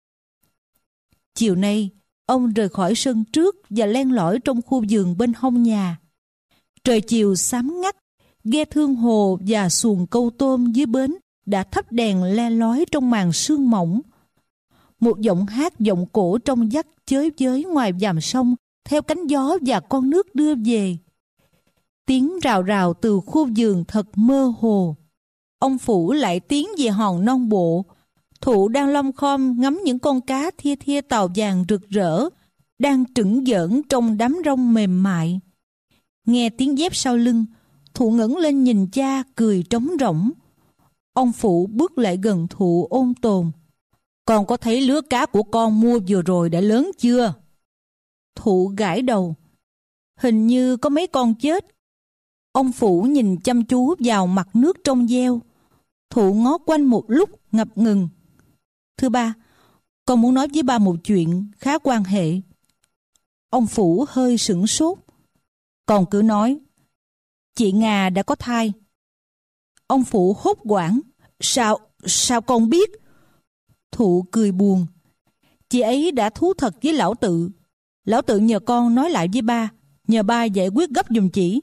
Chiều nay, ông rời khỏi sân trước và len lỏi trong khu vườn bên hông nhà. Trời chiều xám ngắt, ghe thương hồ và xuồng câu tôm dưới bến đã thắp đèn le lói trong màn sương mỏng. Một giọng hát giọng cổ trong vắt chới với ngoài vàm sông theo cánh gió và con nước đưa về. Tiếng rào rào từ khu vườn thật mơ hồ. Ông Phủ lại tiến về hòn non bộ. Thụ đang lom khom ngắm những con cá thia thia tàu vàng rực rỡ đang trửng giỡn trong đám rong mềm mại. Nghe tiếng dép sau lưng, Thụ ngẩng lên nhìn cha cười trống rỗng. Ông Phụ bước lại gần Thụ ôn tồn. Con có thấy lứa cá của con mua vừa rồi đã lớn chưa? Thụ gãi đầu. Hình như có mấy con chết. Ông Phụ nhìn chăm chú vào mặt nước trong veo. Thụ ngó quanh một lúc ngập ngừng. Thưa ba, con muốn nói với ba một chuyện khá quan hệ. Ông Phủ hơi sửng sốt. Con cứ nói. Chị Nga đã có thai. Ông Phủ hốt hoảng. Sao, sao con biết? Thụ cười buồn. Chị ấy đã thú thật với lão Tự. Lão Tự nhờ con nói lại với ba, nhờ ba giải quyết gấp giùm chỉ.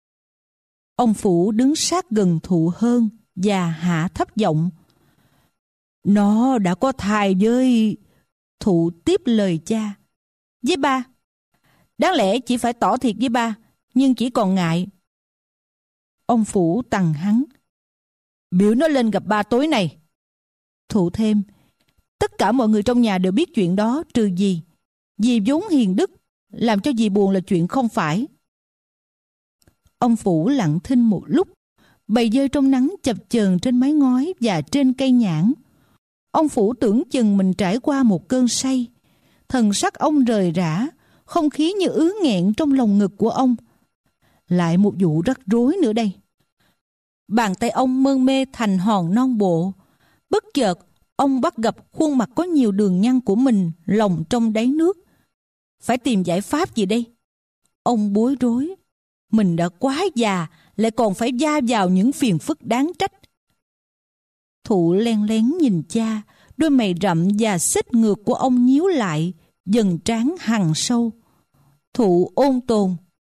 Ông Phủ đứng sát gần Thụ hơn và hạ thấp giọng. Nó đã có thai với... Thụ tiếp lời cha. Với ba. Đáng lẽ chỉ phải tỏ thiệt với ba, nhưng chỉ còn ngại. Ông Phủ tằng hắn. Biểu nó lên gặp ba tối nay. Thụ thêm. Tất cả mọi người trong nhà đều biết chuyện đó trừ dì. Dì vốn hiền đức, làm cho dì buồn là chuyện không phải. Ông Phủ lặng thinh một lúc, bầy dơi trong nắng chập chờn trên mái ngói và trên cây nhãn. Ông Phủ tưởng chừng mình trải qua một cơn say. Thần sắc ông rời rã, không khí như ứ nghẹn trong lồng ngực của ông. Lại một vụ rắc rối nữa đây. Bàn tay ông mơn mê thành hòn non bộ. Bất chợt, ông bắt gặp khuôn mặt có nhiều đường nhăn của mình lồng trong đáy nước. Phải tìm giải pháp gì đây? Ông bối rối. Mình đã quá già, lại còn phải va vào những phiền phức đáng trách. Thụ len lén nhìn cha, đôi mày rậm và xích ngược của ông nhíu lại, dần trán hằn sâu. Thụ ôn tồn.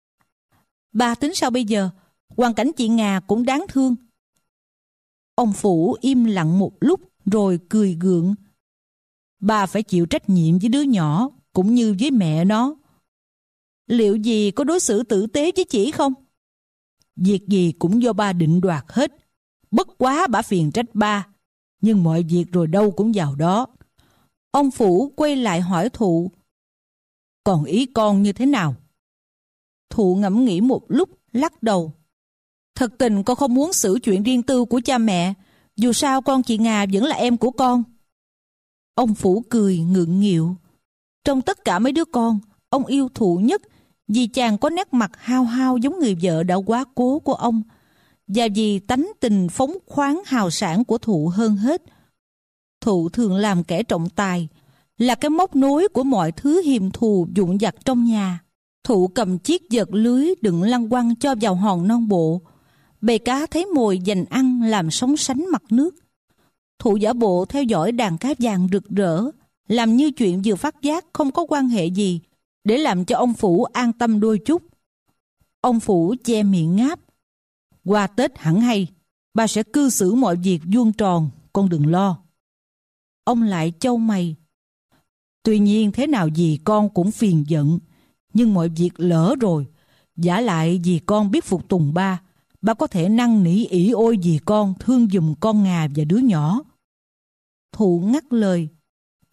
Ba tính sao bây giờ? Hoàn cảnh chị Nga cũng đáng thương. Ông Phủ im lặng một lúc rồi cười gượng. Ba phải chịu trách nhiệm với đứa nhỏ cũng như với mẹ nó. Liệu dì có đối xử tử tế với chị không? Việc gì cũng do ba định đoạt hết. Bất quá bả phiền trách ba, nhưng mọi việc rồi đâu cũng vào đó. Ông Phủ quay lại hỏi Thụ. Còn ý con như thế nào? Thụ ngẫm nghĩ một lúc, lắc đầu. Thật tình con không muốn xử chuyện riêng tư của cha mẹ. Dù sao con chị Nga vẫn là em của con. Ông Phủ cười ngượng nghịu. Trong tất cả mấy đứa con, ông yêu Thụ nhất vì chàng có nét mặt hao hao giống người vợ đã quá cố của ông, và vì tánh tình phóng khoáng hào sảng của Thụ hơn hết. Thụ thường làm kẻ trọng tài, là cái móc nối của mọi thứ hiềm thù vụn vặt trong nhà. Thụ cầm chiếc vợt lưới đựng lăng quăng cho vào hòn non bộ. Bầy cá thấy mồi dành ăn làm sóng sánh mặt nước. Thụ giả bộ theo dõi đàn cá vàng rực rỡ, làm như chuyện vừa phát giác không có quan hệ gì, để làm cho ông Phủ an tâm đôi chút. Ông Phủ che miệng ngáp. Qua Tết hẳn hay, ba sẽ cư xử mọi việc vuông tròn, con đừng lo. Ông lại chau mày. Tuy nhiên thế nào dì con cũng phiền giận, nhưng mọi việc lỡ rồi. Vả lại dì con biết phục tùng ba, ba có thể năn nỉ ỷ ôi dì con thương giùm con Nga và đứa nhỏ. Thụ ngắt lời.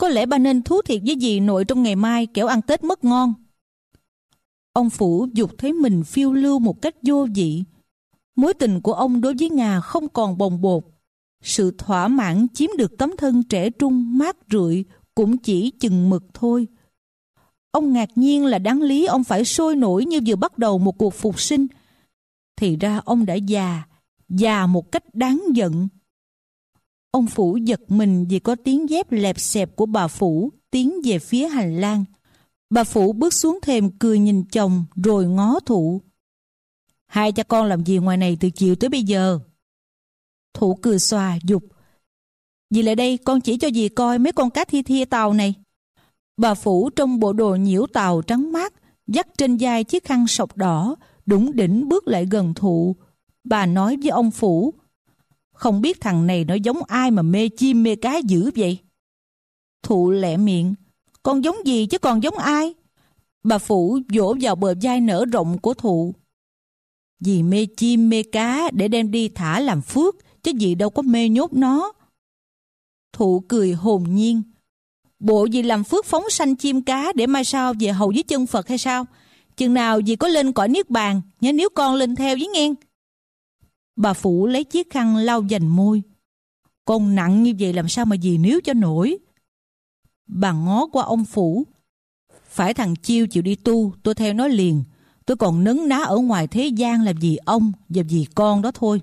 Có lẽ ba nên thú thiệt với dì nội trong ngày mai, kẻo ăn Tết mất ngon. Ông Phủ dục thấy mình phiêu lưu một cách vô vị. Mối tình của ông đối với Nga không còn bồng bột. Sự thỏa mãn chiếm được tấm thân trẻ trung mát rượi cũng chỉ chừng mực thôi. Ông ngạc nhiên là đáng lý ông phải sôi nổi như vừa bắt đầu một cuộc phục sinh. Thì ra ông đã già, già một cách đáng giận. Ông Phủ giật mình vì có tiếng dép lẹp xẹp của bà Phủ tiến về phía hành lang. Bà Phủ bước xuống thềm cười nhìn chồng rồi ngó Thụ. Hai cha con làm gì ngoài này từ chiều tới bây giờ? Thụ cười xòa dục. Dì lại đây, con chỉ cho dì coi mấy con cá thi thia tàu này. Bà Phủ trong bộ đồ nhiễu tàu trắng mát, dắt trên vai chiếc khăn sọc đỏ, đủng đỉnh bước lại gần Thụ. Bà nói với ông Phủ, không biết thằng này nó giống ai mà mê chim mê cá dữ vậy? Thụ lẹ miệng, con giống gì chứ còn giống ai? Bà Phủ vỗ vào bờ vai nở rộng của Thụ. Dì mê chim mê cá để đem đi thả làm phước, chứ dì đâu có mê nhốt nó. Thụ cười hồn nhiên. Bộ dì làm phước phóng sanh chim cá để mai sau về hầu với chân Phật hay sao? Chừng nào dì có lên cõi niết bàn, nhớ níu con lên theo với nghe. Bà Phủ lấy chiếc khăn lau dành môi. Con nặng như vậy làm sao mà dì níu cho nổi? Bà ngó qua ông Phủ. Phải thằng Chiêu chịu đi tu, tôi theo nó liền. Tôi còn nấn ná ở ngoài thế gian làm gì ông và vì con đó thôi.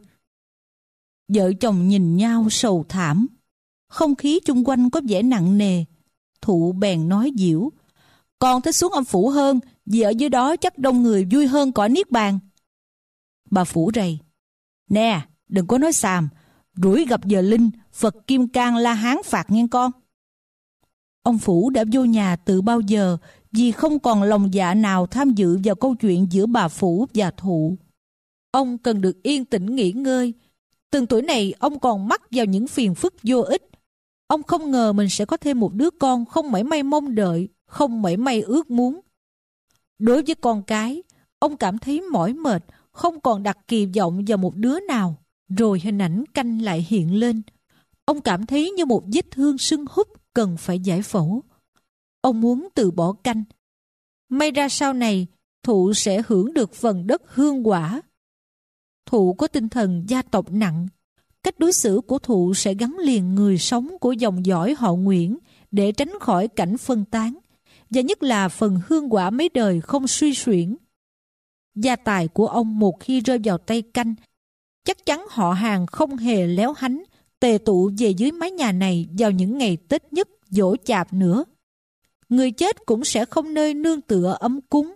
Vợ chồng nhìn nhau sầu thảm. Không khí chung quanh có vẻ nặng nề. Thụ bèn nói dịu. Con thích xuống âm phủ hơn, vì ở dưới đó chắc đông người vui hơn cõi niết bàn. Bà Phủ rầy. Nè, đừng có nói xàm. Rủi gặp giờ linh, Phật Kim Cang La Hán phạt nghe con. Ông Phủ đã vô nhà từ bao giờ vì không còn lòng dạ nào tham dự vào câu chuyện giữa bà Phủ và Thụ. Ông cần được yên tĩnh nghỉ ngơi. Từng tuổi này ông còn mắc vào những phiền phức vô ích. Ông không ngờ mình sẽ có thêm một đứa con không mảy may mong đợi, không mảy may ước muốn. Đối với con cái, ông cảm thấy mỏi mệt, không còn đặt kỳ vọng vào một đứa nào. Rồi hình ảnh Canh lại hiện lên. Ông cảm thấy như một vết thương sưng húp cần phải giải phẫu. Ông muốn từ bỏ Canh. May ra sau này, Thụ sẽ hưởng được phần đất hương quả. Thụ có tinh thần gia tộc nặng. Cách đối xử của Thụ sẽ gắn liền người sống của dòng dõi họ Nguyễn để tránh khỏi cảnh phân tán, và nhất là phần hương quả mấy đời không suy xuyển. Gia tài của ông một khi rơi vào tay Canh, chắc chắn họ hàng không hề léo hánh, tề tụ về dưới mái nhà này vào những ngày Tết nhất, giỗ chạp nữa. Người chết cũng sẽ không nơi nương tựa ấm cúng.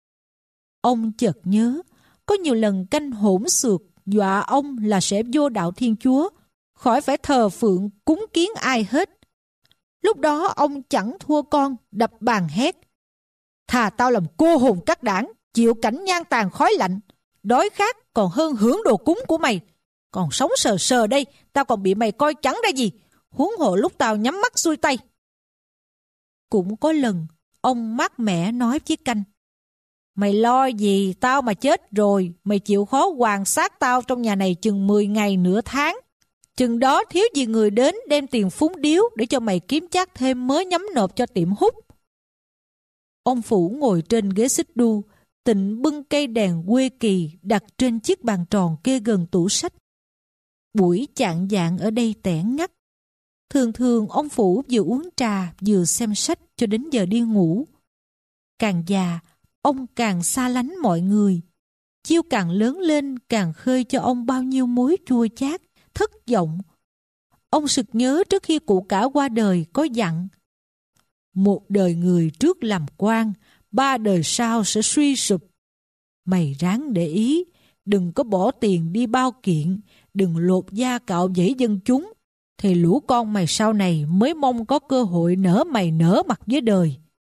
Ông chợt nhớ, có nhiều lần Canh hỗn xược dọa ông là sẽ vô đạo Thiên Chúa, khỏi phải thờ phượng cúng kiến ai hết. Lúc đó ông chẳng thua con, đập bàn hét. Thà tao làm cô hồn các đảng, chịu cảnh nhang tàn khói lạnh, đói khát còn hơn hưởng đồ cúng của mày. Còn sống sờ sờ đây, tao còn bị mày coi chẳng ra gì, huống hộ lúc tao nhắm mắt xuôi tay. Cũng có lần, ông mát mẻ nói với Canh. Mày lo gì, tao mà chết rồi, mày chịu khó hoàn xác tao trong nhà này chừng mười ngày nửa tháng. Chừng đó thiếu gì người đến đem tiền phúng điếu để cho mày kiếm chác thêm mớ nhắm nộp cho tiệm hút. Ông Phủ ngồi trên ghế xích đu, Tịnh bưng cây đèn quê kỳ đặt trên chiếc bàn tròn kê gần tủ sách. Buổi chạng vạng ở đây tẻ ngắt. Thường thường ông Phủ vừa uống trà vừa xem sách cho đến giờ đi ngủ. Càng già, ông càng xa lánh mọi người. Chiêu càng lớn lên càng khơi cho ông bao nhiêu mối chua chát, thất vọng. Ông sực nhớ trước khi cụ cả qua đời có dặn: một đời người trước làm quan, ba đời sau sẽ suy sụp. Mày ráng để ý, đừng có bỏ tiền đi bao kiện, đừng lột da cạo giấy dân chúng, thì lũ con mày sau này mới mong có cơ hội nở mày nở mặt với đời.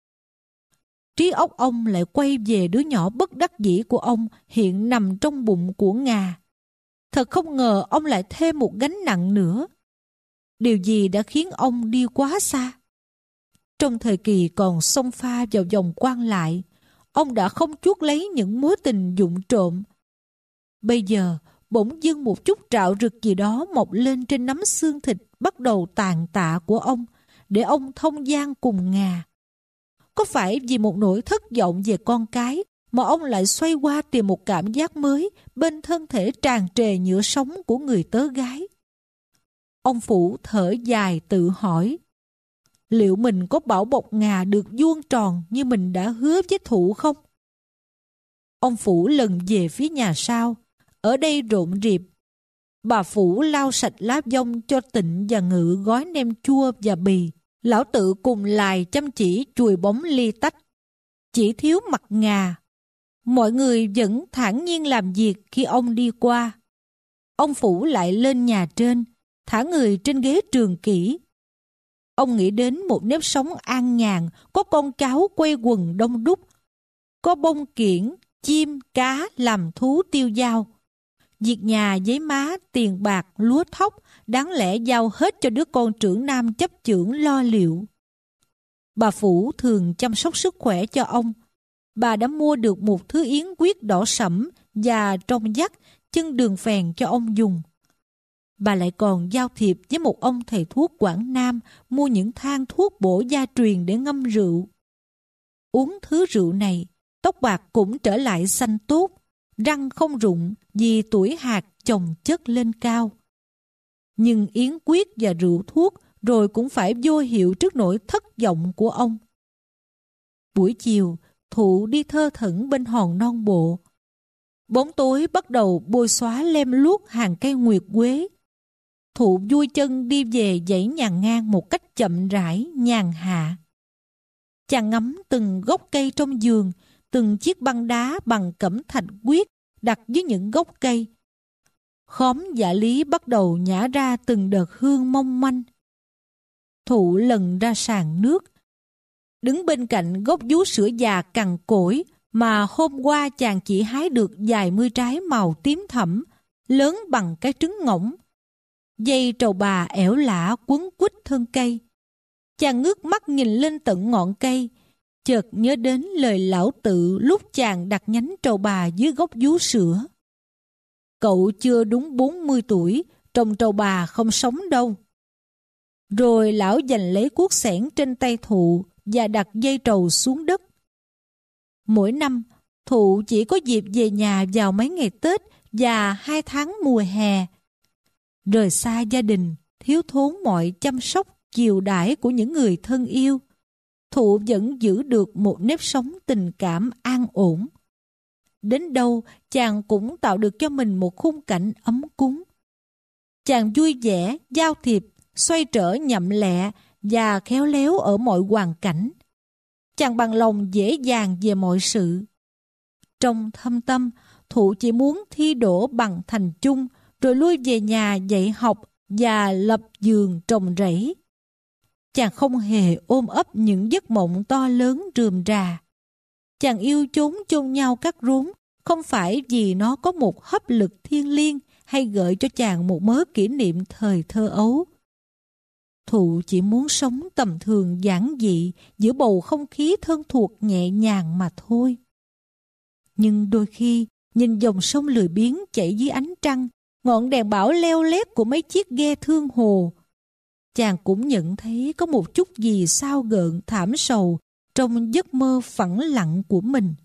Trí óc ông lại quay về đứa nhỏ bất đắc dĩ của ông hiện nằm trong bụng của Nga. Thật không ngờ ông lại thêm một gánh nặng nữa. Điều gì đã khiến ông đi quá xa? Trong thời kỳ còn xông pha vào vòng quan lại, ông đã không chuốc lấy những mối tình vụng trộm. Bây giờ, bỗng dưng một chút rạo rực gì đó mọc lên trên nắm xương thịt bắt đầu tàn tạ của ông, để ông thông gian cùng Ngà? Có phải vì một nỗi thất vọng về con cái mà ông lại xoay qua tìm một cảm giác mới bên thân thể tràn trề nhựa sống của người tớ gái? Ông Phủ thở dài tự hỏi, liệu mình có bảo bọc Ngà được vuông tròn như mình đã hứa với Thụ không? Ông Phủ lần về phía nhà sau. Ở đây rộn rịp. Bà Phủ lau sạch lá dong cho Tịnh và Ngự gói nem chua và bì. Lão Tự cùng Lài chăm chỉ chùi bóng ly tách. Chỉ thiếu mặt Ngà. Mọi người vẫn thản nhiên làm việc khi ông đi qua. Ông Phủ lại lên nhà trên, thả người trên ghế trường kỷ. Ông nghĩ đến một nếp sống an nhàn, có con cháu quây quần đông đúc, có bông kiển, chim, cá làm thú tiêu dao. Việc nhà, giấy má, tiền bạc, lúa thóc đáng lẽ giao hết cho đứa con trưởng nam chấp chưởng lo liệu. Bà Phủ thường chăm sóc sức khỏe cho ông. Bà đã mua được một thứ yến quyết đỏ sẫm và trong vắt chân đường phèn cho ông dùng. Bà lại còn giao thiệp với một ông thầy thuốc Quảng Nam mua những thang thuốc bổ gia truyền để ngâm rượu. Uống thứ rượu này, tóc bạc cũng trở lại xanh tốt, răng không rụng vì tuổi hạt chồng chất lên cao. Nhưng yến quyết và rượu thuốc rồi cũng phải vô hiệu trước nỗi thất vọng của ông. Buổi chiều, Thụ đi thơ thẩn bên hòn non bộ. Bóng tối bắt đầu bôi xóa lem luốc hàng cây nguyệt quế. Thụ vui chân đi về dãy nhà ngang một cách chậm rãi, nhàn hạ. Chàng ngắm từng gốc cây trong vườn, từng chiếc băng đá bằng cẩm thạch quyết đặt dưới những gốc cây. Khóm dạ lý bắt đầu nhả ra từng đợt hương mong manh. Thụ lần ra sàn nước, đứng bên cạnh gốc vú sữa già cằn cỗi mà hôm qua chàng chỉ hái được vài mươi trái màu tím thẫm, lớn bằng cái trứng ngỗng. Dây trầu bà ẻo lả quấn quýt thân cây. Chàng ngước mắt nhìn lên tận ngọn cây, chợt nhớ đến lời lão Tự lúc chàng đặt nhánh trầu bà dưới gốc vú sữa. Cậu chưa đúng bốn mươi tuổi, trồng trầu bà không sống đâu. Rồi lão giành lấy cuốc xẻng trên tay Thụ và đặt dây trầu xuống đất. Mỗi năm, Thụ chỉ có dịp về nhà vào mấy ngày Tết và hai tháng mùa hè. Rời xa gia đình, thiếu thốn mọi chăm sóc, chiều đãi của những người thân yêu, Thụ vẫn giữ được một nếp sống tình cảm an ổn. Đến đâu, chàng cũng tạo được cho mình một khung cảnh ấm cúng. Chàng vui vẻ, giao thiệp, xoay trở nhậm lẹ và khéo léo ở mọi hoàn cảnh. Chàng bằng lòng dễ dàng về mọi sự. Trong thâm tâm, Thụ chỉ muốn thi đỗ bằng thành chung, rồi lui về nhà dạy học và lập vườn trồng rẫy. Chàng không hề ôm ấp những giấc mộng to lớn rườm rà. Chàng yêu chốn chôn nhau các rốn, không phải vì nó có một hấp lực thiêng liêng hay gợi cho chàng một mớ kỷ niệm thời thơ ấu. Thụ chỉ muốn sống tầm thường giản dị giữa bầu không khí thân thuộc nhẹ nhàng mà thôi. Nhưng đôi khi, nhìn dòng sông lười biếng chảy dưới ánh trăng, ngọn đèn bảo leo lét của mấy chiếc ghe thương hồ, chàng cũng nhận thấy có một chút gì sao gợn thảm sầu trong giấc mơ phẳng lặng của mình.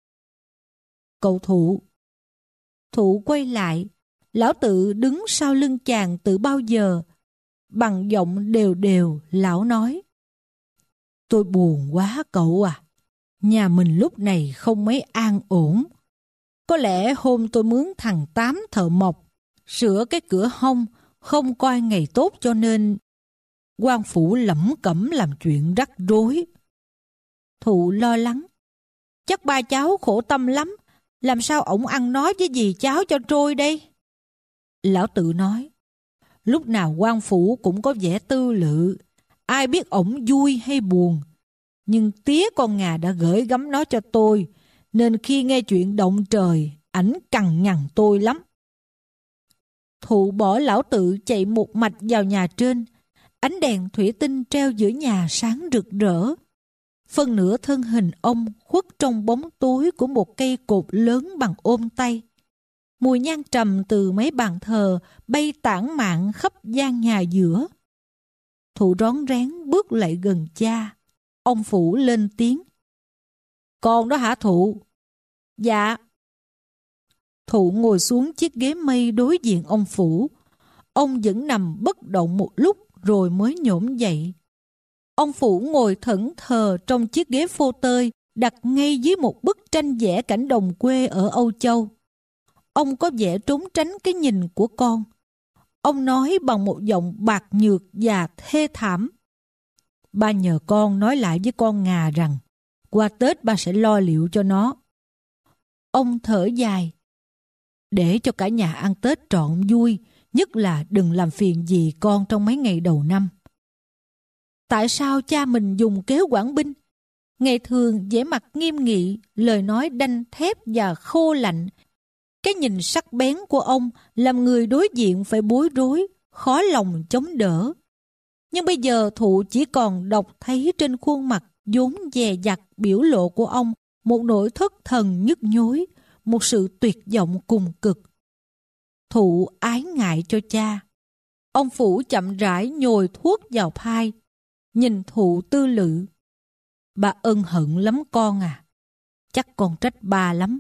Cậu Thụ. Thụ quay lại, lão Tự đứng sau lưng chàng từ bao giờ. Bằng giọng đều đều, lão nói: Tôi buồn quá cậu à. Nhà mình lúc này không mấy an ổn. Có lẽ hôm tôi mướn thằng Tám thợ mộc sửa cái cửa hông, không coi ngày tốt cho nên quan phủ lẩm cẩm làm chuyện rắc rối. Thụ lo lắng: Chắc ba cháu khổ tâm lắm, làm sao ổng ăn nói với dì cháu cho trôi đây? Lão Tự nói: Lúc nào quan phủ cũng có vẻ tư lự, ai biết ổng vui hay buồn. Nhưng tía con Ngà đã gửi gắm nó cho tôi, nên khi nghe chuyện động trời, ảnh cằn nhằn tôi lắm. Thụ bỏ lão Tự chạy một mạch vào nhà trên. Ánh đèn thủy tinh treo giữa nhà sáng rực rỡ. Phân nửa thân hình ông khuất trong bóng tối của một cây cột lớn bằng ôm tay. Mùi nhang trầm từ mấy bàn thờ bay tản mạn khắp gian nhà giữa. Thụ rón rén bước lại gần cha. Ông Phủ lên tiếng. Con đó hả Thụ? Dạ. Thụ ngồi xuống chiếc ghế mây đối diện ông Phủ. Ông vẫn nằm bất động một lúc rồi mới nhổm dậy. Ông Phủ ngồi thẫn thờ trong chiếc ghế phô tơi đặt ngay dưới một bức tranh vẽ cảnh đồng quê ở Âu Châu. Ông có vẻ trốn tránh cái nhìn của con. Ông nói bằng một giọng bạc nhược và thê thảm. Ba nhờ con nói lại với con Ngà rằng qua Tết ba sẽ lo liệu cho nó. Ông thở dài. Để cho cả nhà ăn Tết trọn vui, nhất là đừng làm phiền gì con trong mấy ngày đầu năm. Tại sao cha mình dùng kế quản binh? Ngày thường vẻ mặt nghiêm nghị, lời nói đanh thép và khô lạnh. Cái nhìn sắc bén của ông làm người đối diện phải bối rối, khó lòng chống đỡ. Nhưng bây giờ Thụ chỉ còn đọc thấy trên khuôn mặt vốn dè dặt biểu lộ của ông một nỗi thất thần nhức nhối, một sự tuyệt vọng cùng cực. Thụ ái ngại cho cha. Ông Phủ chậm rãi nhồi thuốc vào phai, nhìn Thụ tư lự. Ba ân hận lắm con à, chắc con trách ba lắm.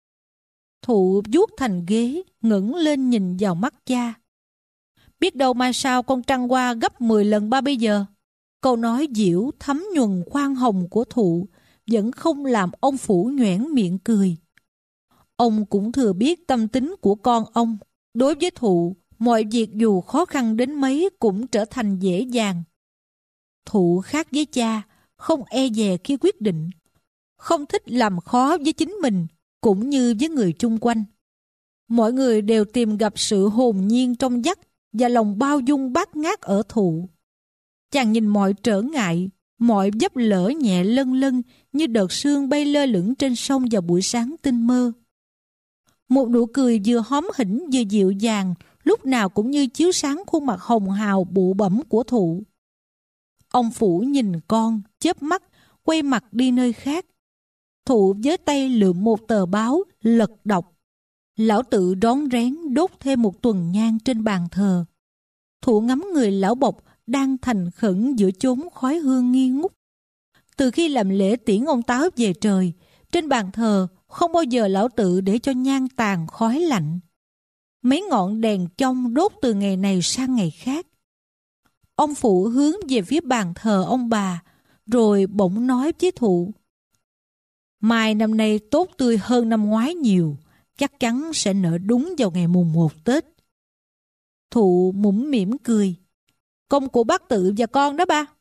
Thụ vuốt thành ghế, ngẩng lên nhìn vào mắt cha. Biết đâu mai sau con trăng qua gấp mười lần ba bây giờ. Câu nói dịu thấm nhuần khoan hồng của Thụ vẫn không làm ông Phủ nhoẻn miệng cười. Ông cũng thừa biết tâm tính của con ông. Đối với Thụ, mọi việc dù khó khăn đến mấy cũng trở thành dễ dàng. Thụ khác với cha, không e dè khi quyết định, không thích làm khó với chính mình cũng như với người chung quanh. Mọi người đều tìm gặp sự hồn nhiên trong vắt và lòng bao dung bát ngát ở Thụ. Chàng nhìn mọi trở ngại, mọi vấp lỡ nhẹ lân lân như đợt sương bay lơ lửng trên sông vào buổi sáng tinh mơ. Một nụ cười vừa hóm hỉnh vừa dịu dàng, lúc nào cũng như chiếu sáng khuôn mặt hồng hào bụ bẫm của Thụ. Ông Phủ nhìn con, chớp mắt, quay mặt đi nơi khác. Thụ với tay lượm một tờ báo, lật đọc. Lão Tự rón rén đốt thêm một tuần nhang trên bàn thờ. Thụ ngắm người lão bộc đang thành khẩn giữa chốn khói hương nghi ngút. Từ khi làm lễ tiễn ông Táo về trời, trên bàn thờ không bao giờ lão Tự để cho nhang tàn khói lạnh. Mấy ngọn đèn chông đốt từ ngày này sang ngày khác. Ông Phụ hướng về phía bàn thờ ông bà, rồi bỗng nói với Thụ. Mai năm nay tốt tươi hơn năm ngoái nhiều, chắc chắn sẽ nở đúng vào ngày mùng một Tết. Thụ mũm mỉm cười. Công của bác Tự và con đó ba.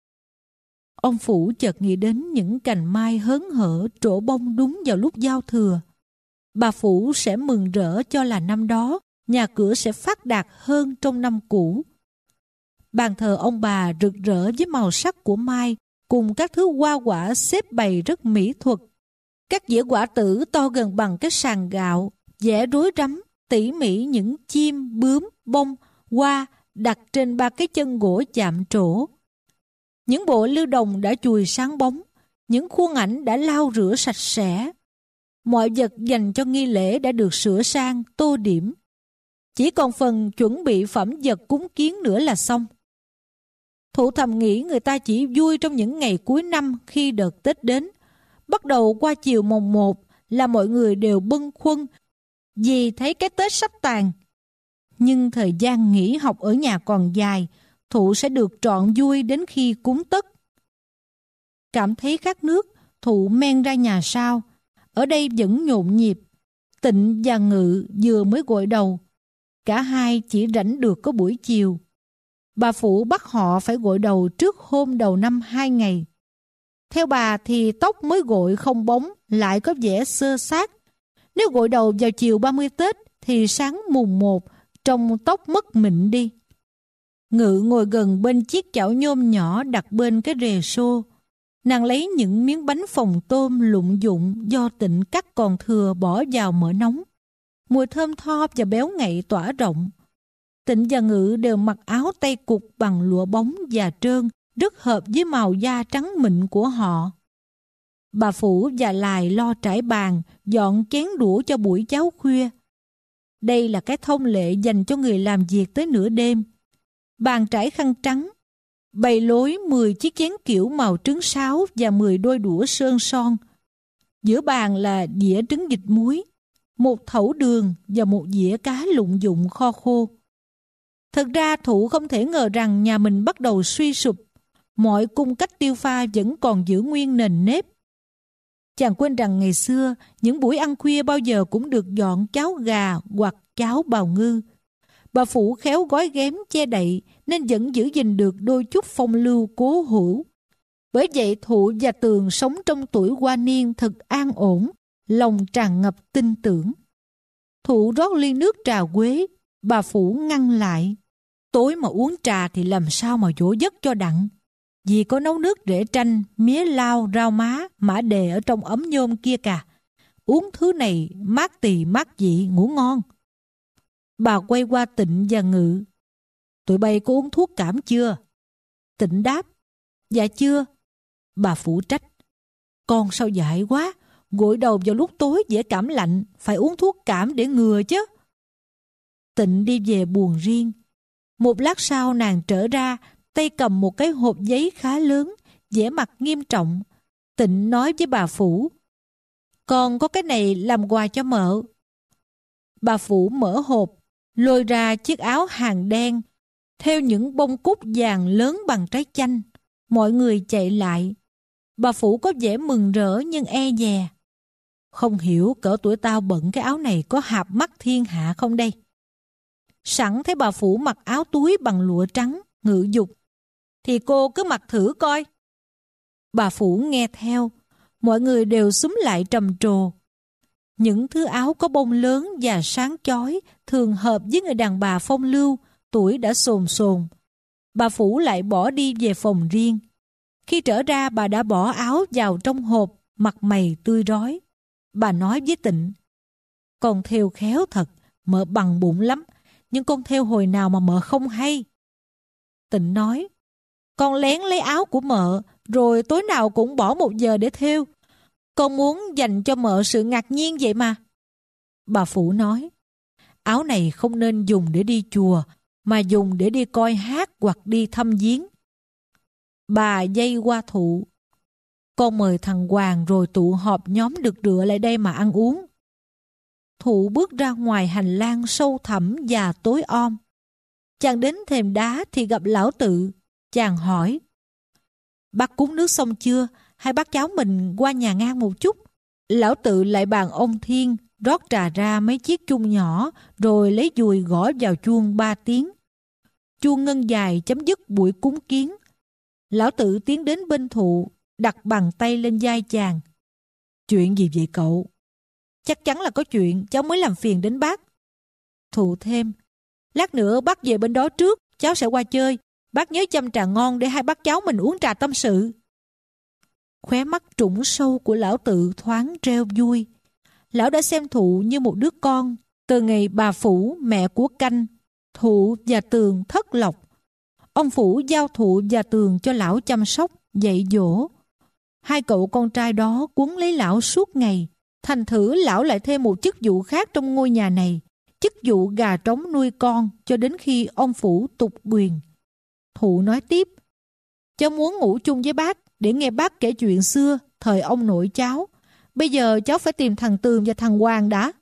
Ông Phủ chợt nghĩ đến những cành mai hớn hở trổ bông đúng vào lúc giao thừa. Bà Phủ sẽ mừng rỡ cho là năm đó nhà cửa sẽ phát đạt hơn trong năm cũ. Bàn thờ ông bà rực rỡ với màu sắc của mai cùng các thứ hoa quả xếp bày rất mỹ thuật. Các dĩa quả tử to gần bằng cái sàn gạo, vẽ rối rắm, tỉ mỉ những chim, bướm, bông, hoa đặt trên ba cái chân gỗ chạm trổ. Những bộ lưu đồng đã chùi sáng bóng, những khuôn ảnh đã lau rửa sạch sẽ. Mọi vật dành cho nghi lễ đã được sửa sang, tô điểm. Chỉ còn phần chuẩn bị phẩm vật cúng kiến nữa là xong. Thụ thầm nghĩ người ta chỉ vui trong những ngày cuối năm khi đợt Tết đến. Bắt đầu qua chiều mồng một là mọi người đều bâng khuâng vì thấy cái Tết sắp tàn. Nhưng thời gian nghỉ học ở nhà còn dài, Thụ sẽ được trọn vui đến khi cúng Tất. Cảm thấy khát nước, Thụ men ra nhà sau. Ở đây vẫn nhộn nhịp. Tịnh và Ngự vừa mới gội đầu. Cả hai chỉ rảnh được có buổi chiều. Bà Phụ bắt họ phải gội đầu trước hôm đầu năm hai ngày. Theo bà thì tóc mới gội không bóng lại có vẻ xơ xác. Nếu gội đầu vào chiều ba mươi Tết thì sáng mùng một trông tóc mất mịn đi. Ngự ngồi gần bên chiếc chảo nhôm nhỏ đặt bên cái rề xô. Nàng lấy những miếng bánh phồng tôm lụng dụng do Tịnh cắt còn thừa bỏ vào mỡ nóng. Mùi thơm tho và béo ngậy tỏa rộng. Tịnh và Ngự đều mặc áo tay cụt bằng lụa bóng và trơn, rất hợp với màu da trắng mịn của họ. Bà Phủ và Lài lo trải bàn, dọn chén đũa cho buổi cháo khuya. Đây là cái thông lệ dành cho người làm việc tới nửa đêm. Bàn trải khăn trắng, bày lối mười chiếc chén kiểu màu trứng sáo và mười đôi đũa sơn son. Giữa bàn là dĩa trứng vịt muối, một thẩu đường và một dĩa cá lụng dụng kho khô. Thật ra Thụ không thể ngờ rằng nhà mình bắt đầu suy sụp, mọi cung cách tiêu pha vẫn còn giữ nguyên nền nếp. Chàng quên rằng ngày xưa, những buổi ăn khuya bao giờ cũng được dọn cháo gà hoặc cháo bào ngư. Bà Phụ khéo gói ghém che đậy nên vẫn giữ gìn được đôi chút phong lưu cố hữu. Bởi vậy Thụ và Tường sống trong tuổi hoa niên thật an ổn, lòng tràn ngập tin tưởng. Thụ rót ly nước trà quế, bà Phụ ngăn lại. Tối mà uống trà thì làm sao mà dỗ giấc cho đặng. Vì có nấu nước rễ tranh, mía lao, rau má, mã đề ở trong ấm nhôm kia cả. Uống thứ này mát tỳ mát dị, ngủ ngon. Bà quay qua Tịnh và Ngự. Tụi bay có uống thuốc cảm chưa? Tịnh đáp. Dạ chưa. Bà Phụ trách. Con sao dại quá, gội đầu vào lúc tối dễ cảm lạnh, phải uống thuốc cảm để ngừa chứ. Tịnh đi về buồng riêng. Một lát sau nàng trở ra, tay cầm một cái hộp giấy khá lớn, vẻ mặt nghiêm trọng. Tịnh nói với bà Phủ. Con có cái này làm quà cho mợ. Bà Phủ mở hộp, lôi ra chiếc áo hàng đen, theo những bông cúc vàng lớn bằng trái chanh. Mọi người chạy lại. Bà Phủ có vẻ mừng rỡ nhưng e dè. Không hiểu cỡ tuổi tao bận cái áo này có hạp mắt thiên hạ không đây? Sẵn thấy bà Phủ mặc áo túi bằng lụa trắng, Ngự dục. Thì cô cứ mặc thử coi. Bà Phủ nghe theo. Mọi người đều xúm lại trầm trồ. Những thứ áo có bông lớn và sáng chói thường hợp với người đàn bà phong lưu, tuổi đã sồn sồn. Bà Phủ lại bỏ đi về phòng riêng. Khi trở ra bà đã bỏ áo vào trong hộp, mặt mày tươi rói. Bà nói với Tịnh. Con thêu khéo thật, mợ bằng bụng lắm, nhưng con thêu hồi nào mà mợ không hay. Tịnh nói. Con lén lấy áo của mợ, rồi tối nào cũng bỏ một giờ để thêu. Con muốn dành cho mợ sự ngạc nhiên vậy mà. Bà Phụ nói. Áo này không nên dùng để đi chùa, mà dùng để đi coi hát hoặc đi thăm viếng. Bà dây qua Thụ. Con mời thằng Hoàng rồi tụ họp nhóm được rửa lại đây mà ăn uống. Thụ bước ra ngoài hành lang sâu thẳm và tối om. Chàng đến thềm đá thì gặp Lão Tự. Chàng hỏi. Bác cúng nước xong chưa? Hay bác cháu mình qua nhà ngang một chút? Lão Tự lại bàn ông Thiên, rót trà ra mấy chiếc chuông nhỏ, rồi lấy dùi gõ vào chuông ba tiếng. Chuông ngân dài chấm dứt buổi cúng kiến. Lão Tự tiến đến bên Thụ, đặt bàn tay lên vai chàng. Chuyện gì vậy cậu? Chắc chắn là có chuyện, cháu mới làm phiền đến bác. Thụ thêm. Lát nữa bác về bên đó trước, cháu sẽ qua chơi. Bác nhớ chăm trà ngon để hai bác cháu mình uống trà tâm sự. Khóe mắt trũng sâu của Lão Tự thoáng reo vui. Lão đã xem Thụ như một đứa con. Từ ngày bà Phủ, mẹ của Canh, Thụ và Tường thất lộc. Ông Phủ giao Thụ và Tường cho lão chăm sóc, dạy dỗ. Hai cậu con trai đó quấn lấy lão suốt ngày. Thành thử lão lại thêm một chức vụ khác trong ngôi nhà này, chức vụ gà trống nuôi con cho đến khi ông Phủ tục quyền. Thụ nói tiếp. Cháu muốn ngủ chung với bác để nghe bác kể chuyện xưa, thời ông nội cháu. Bây giờ cháu phải tìm thằng Tường và thằng Hoàng đã.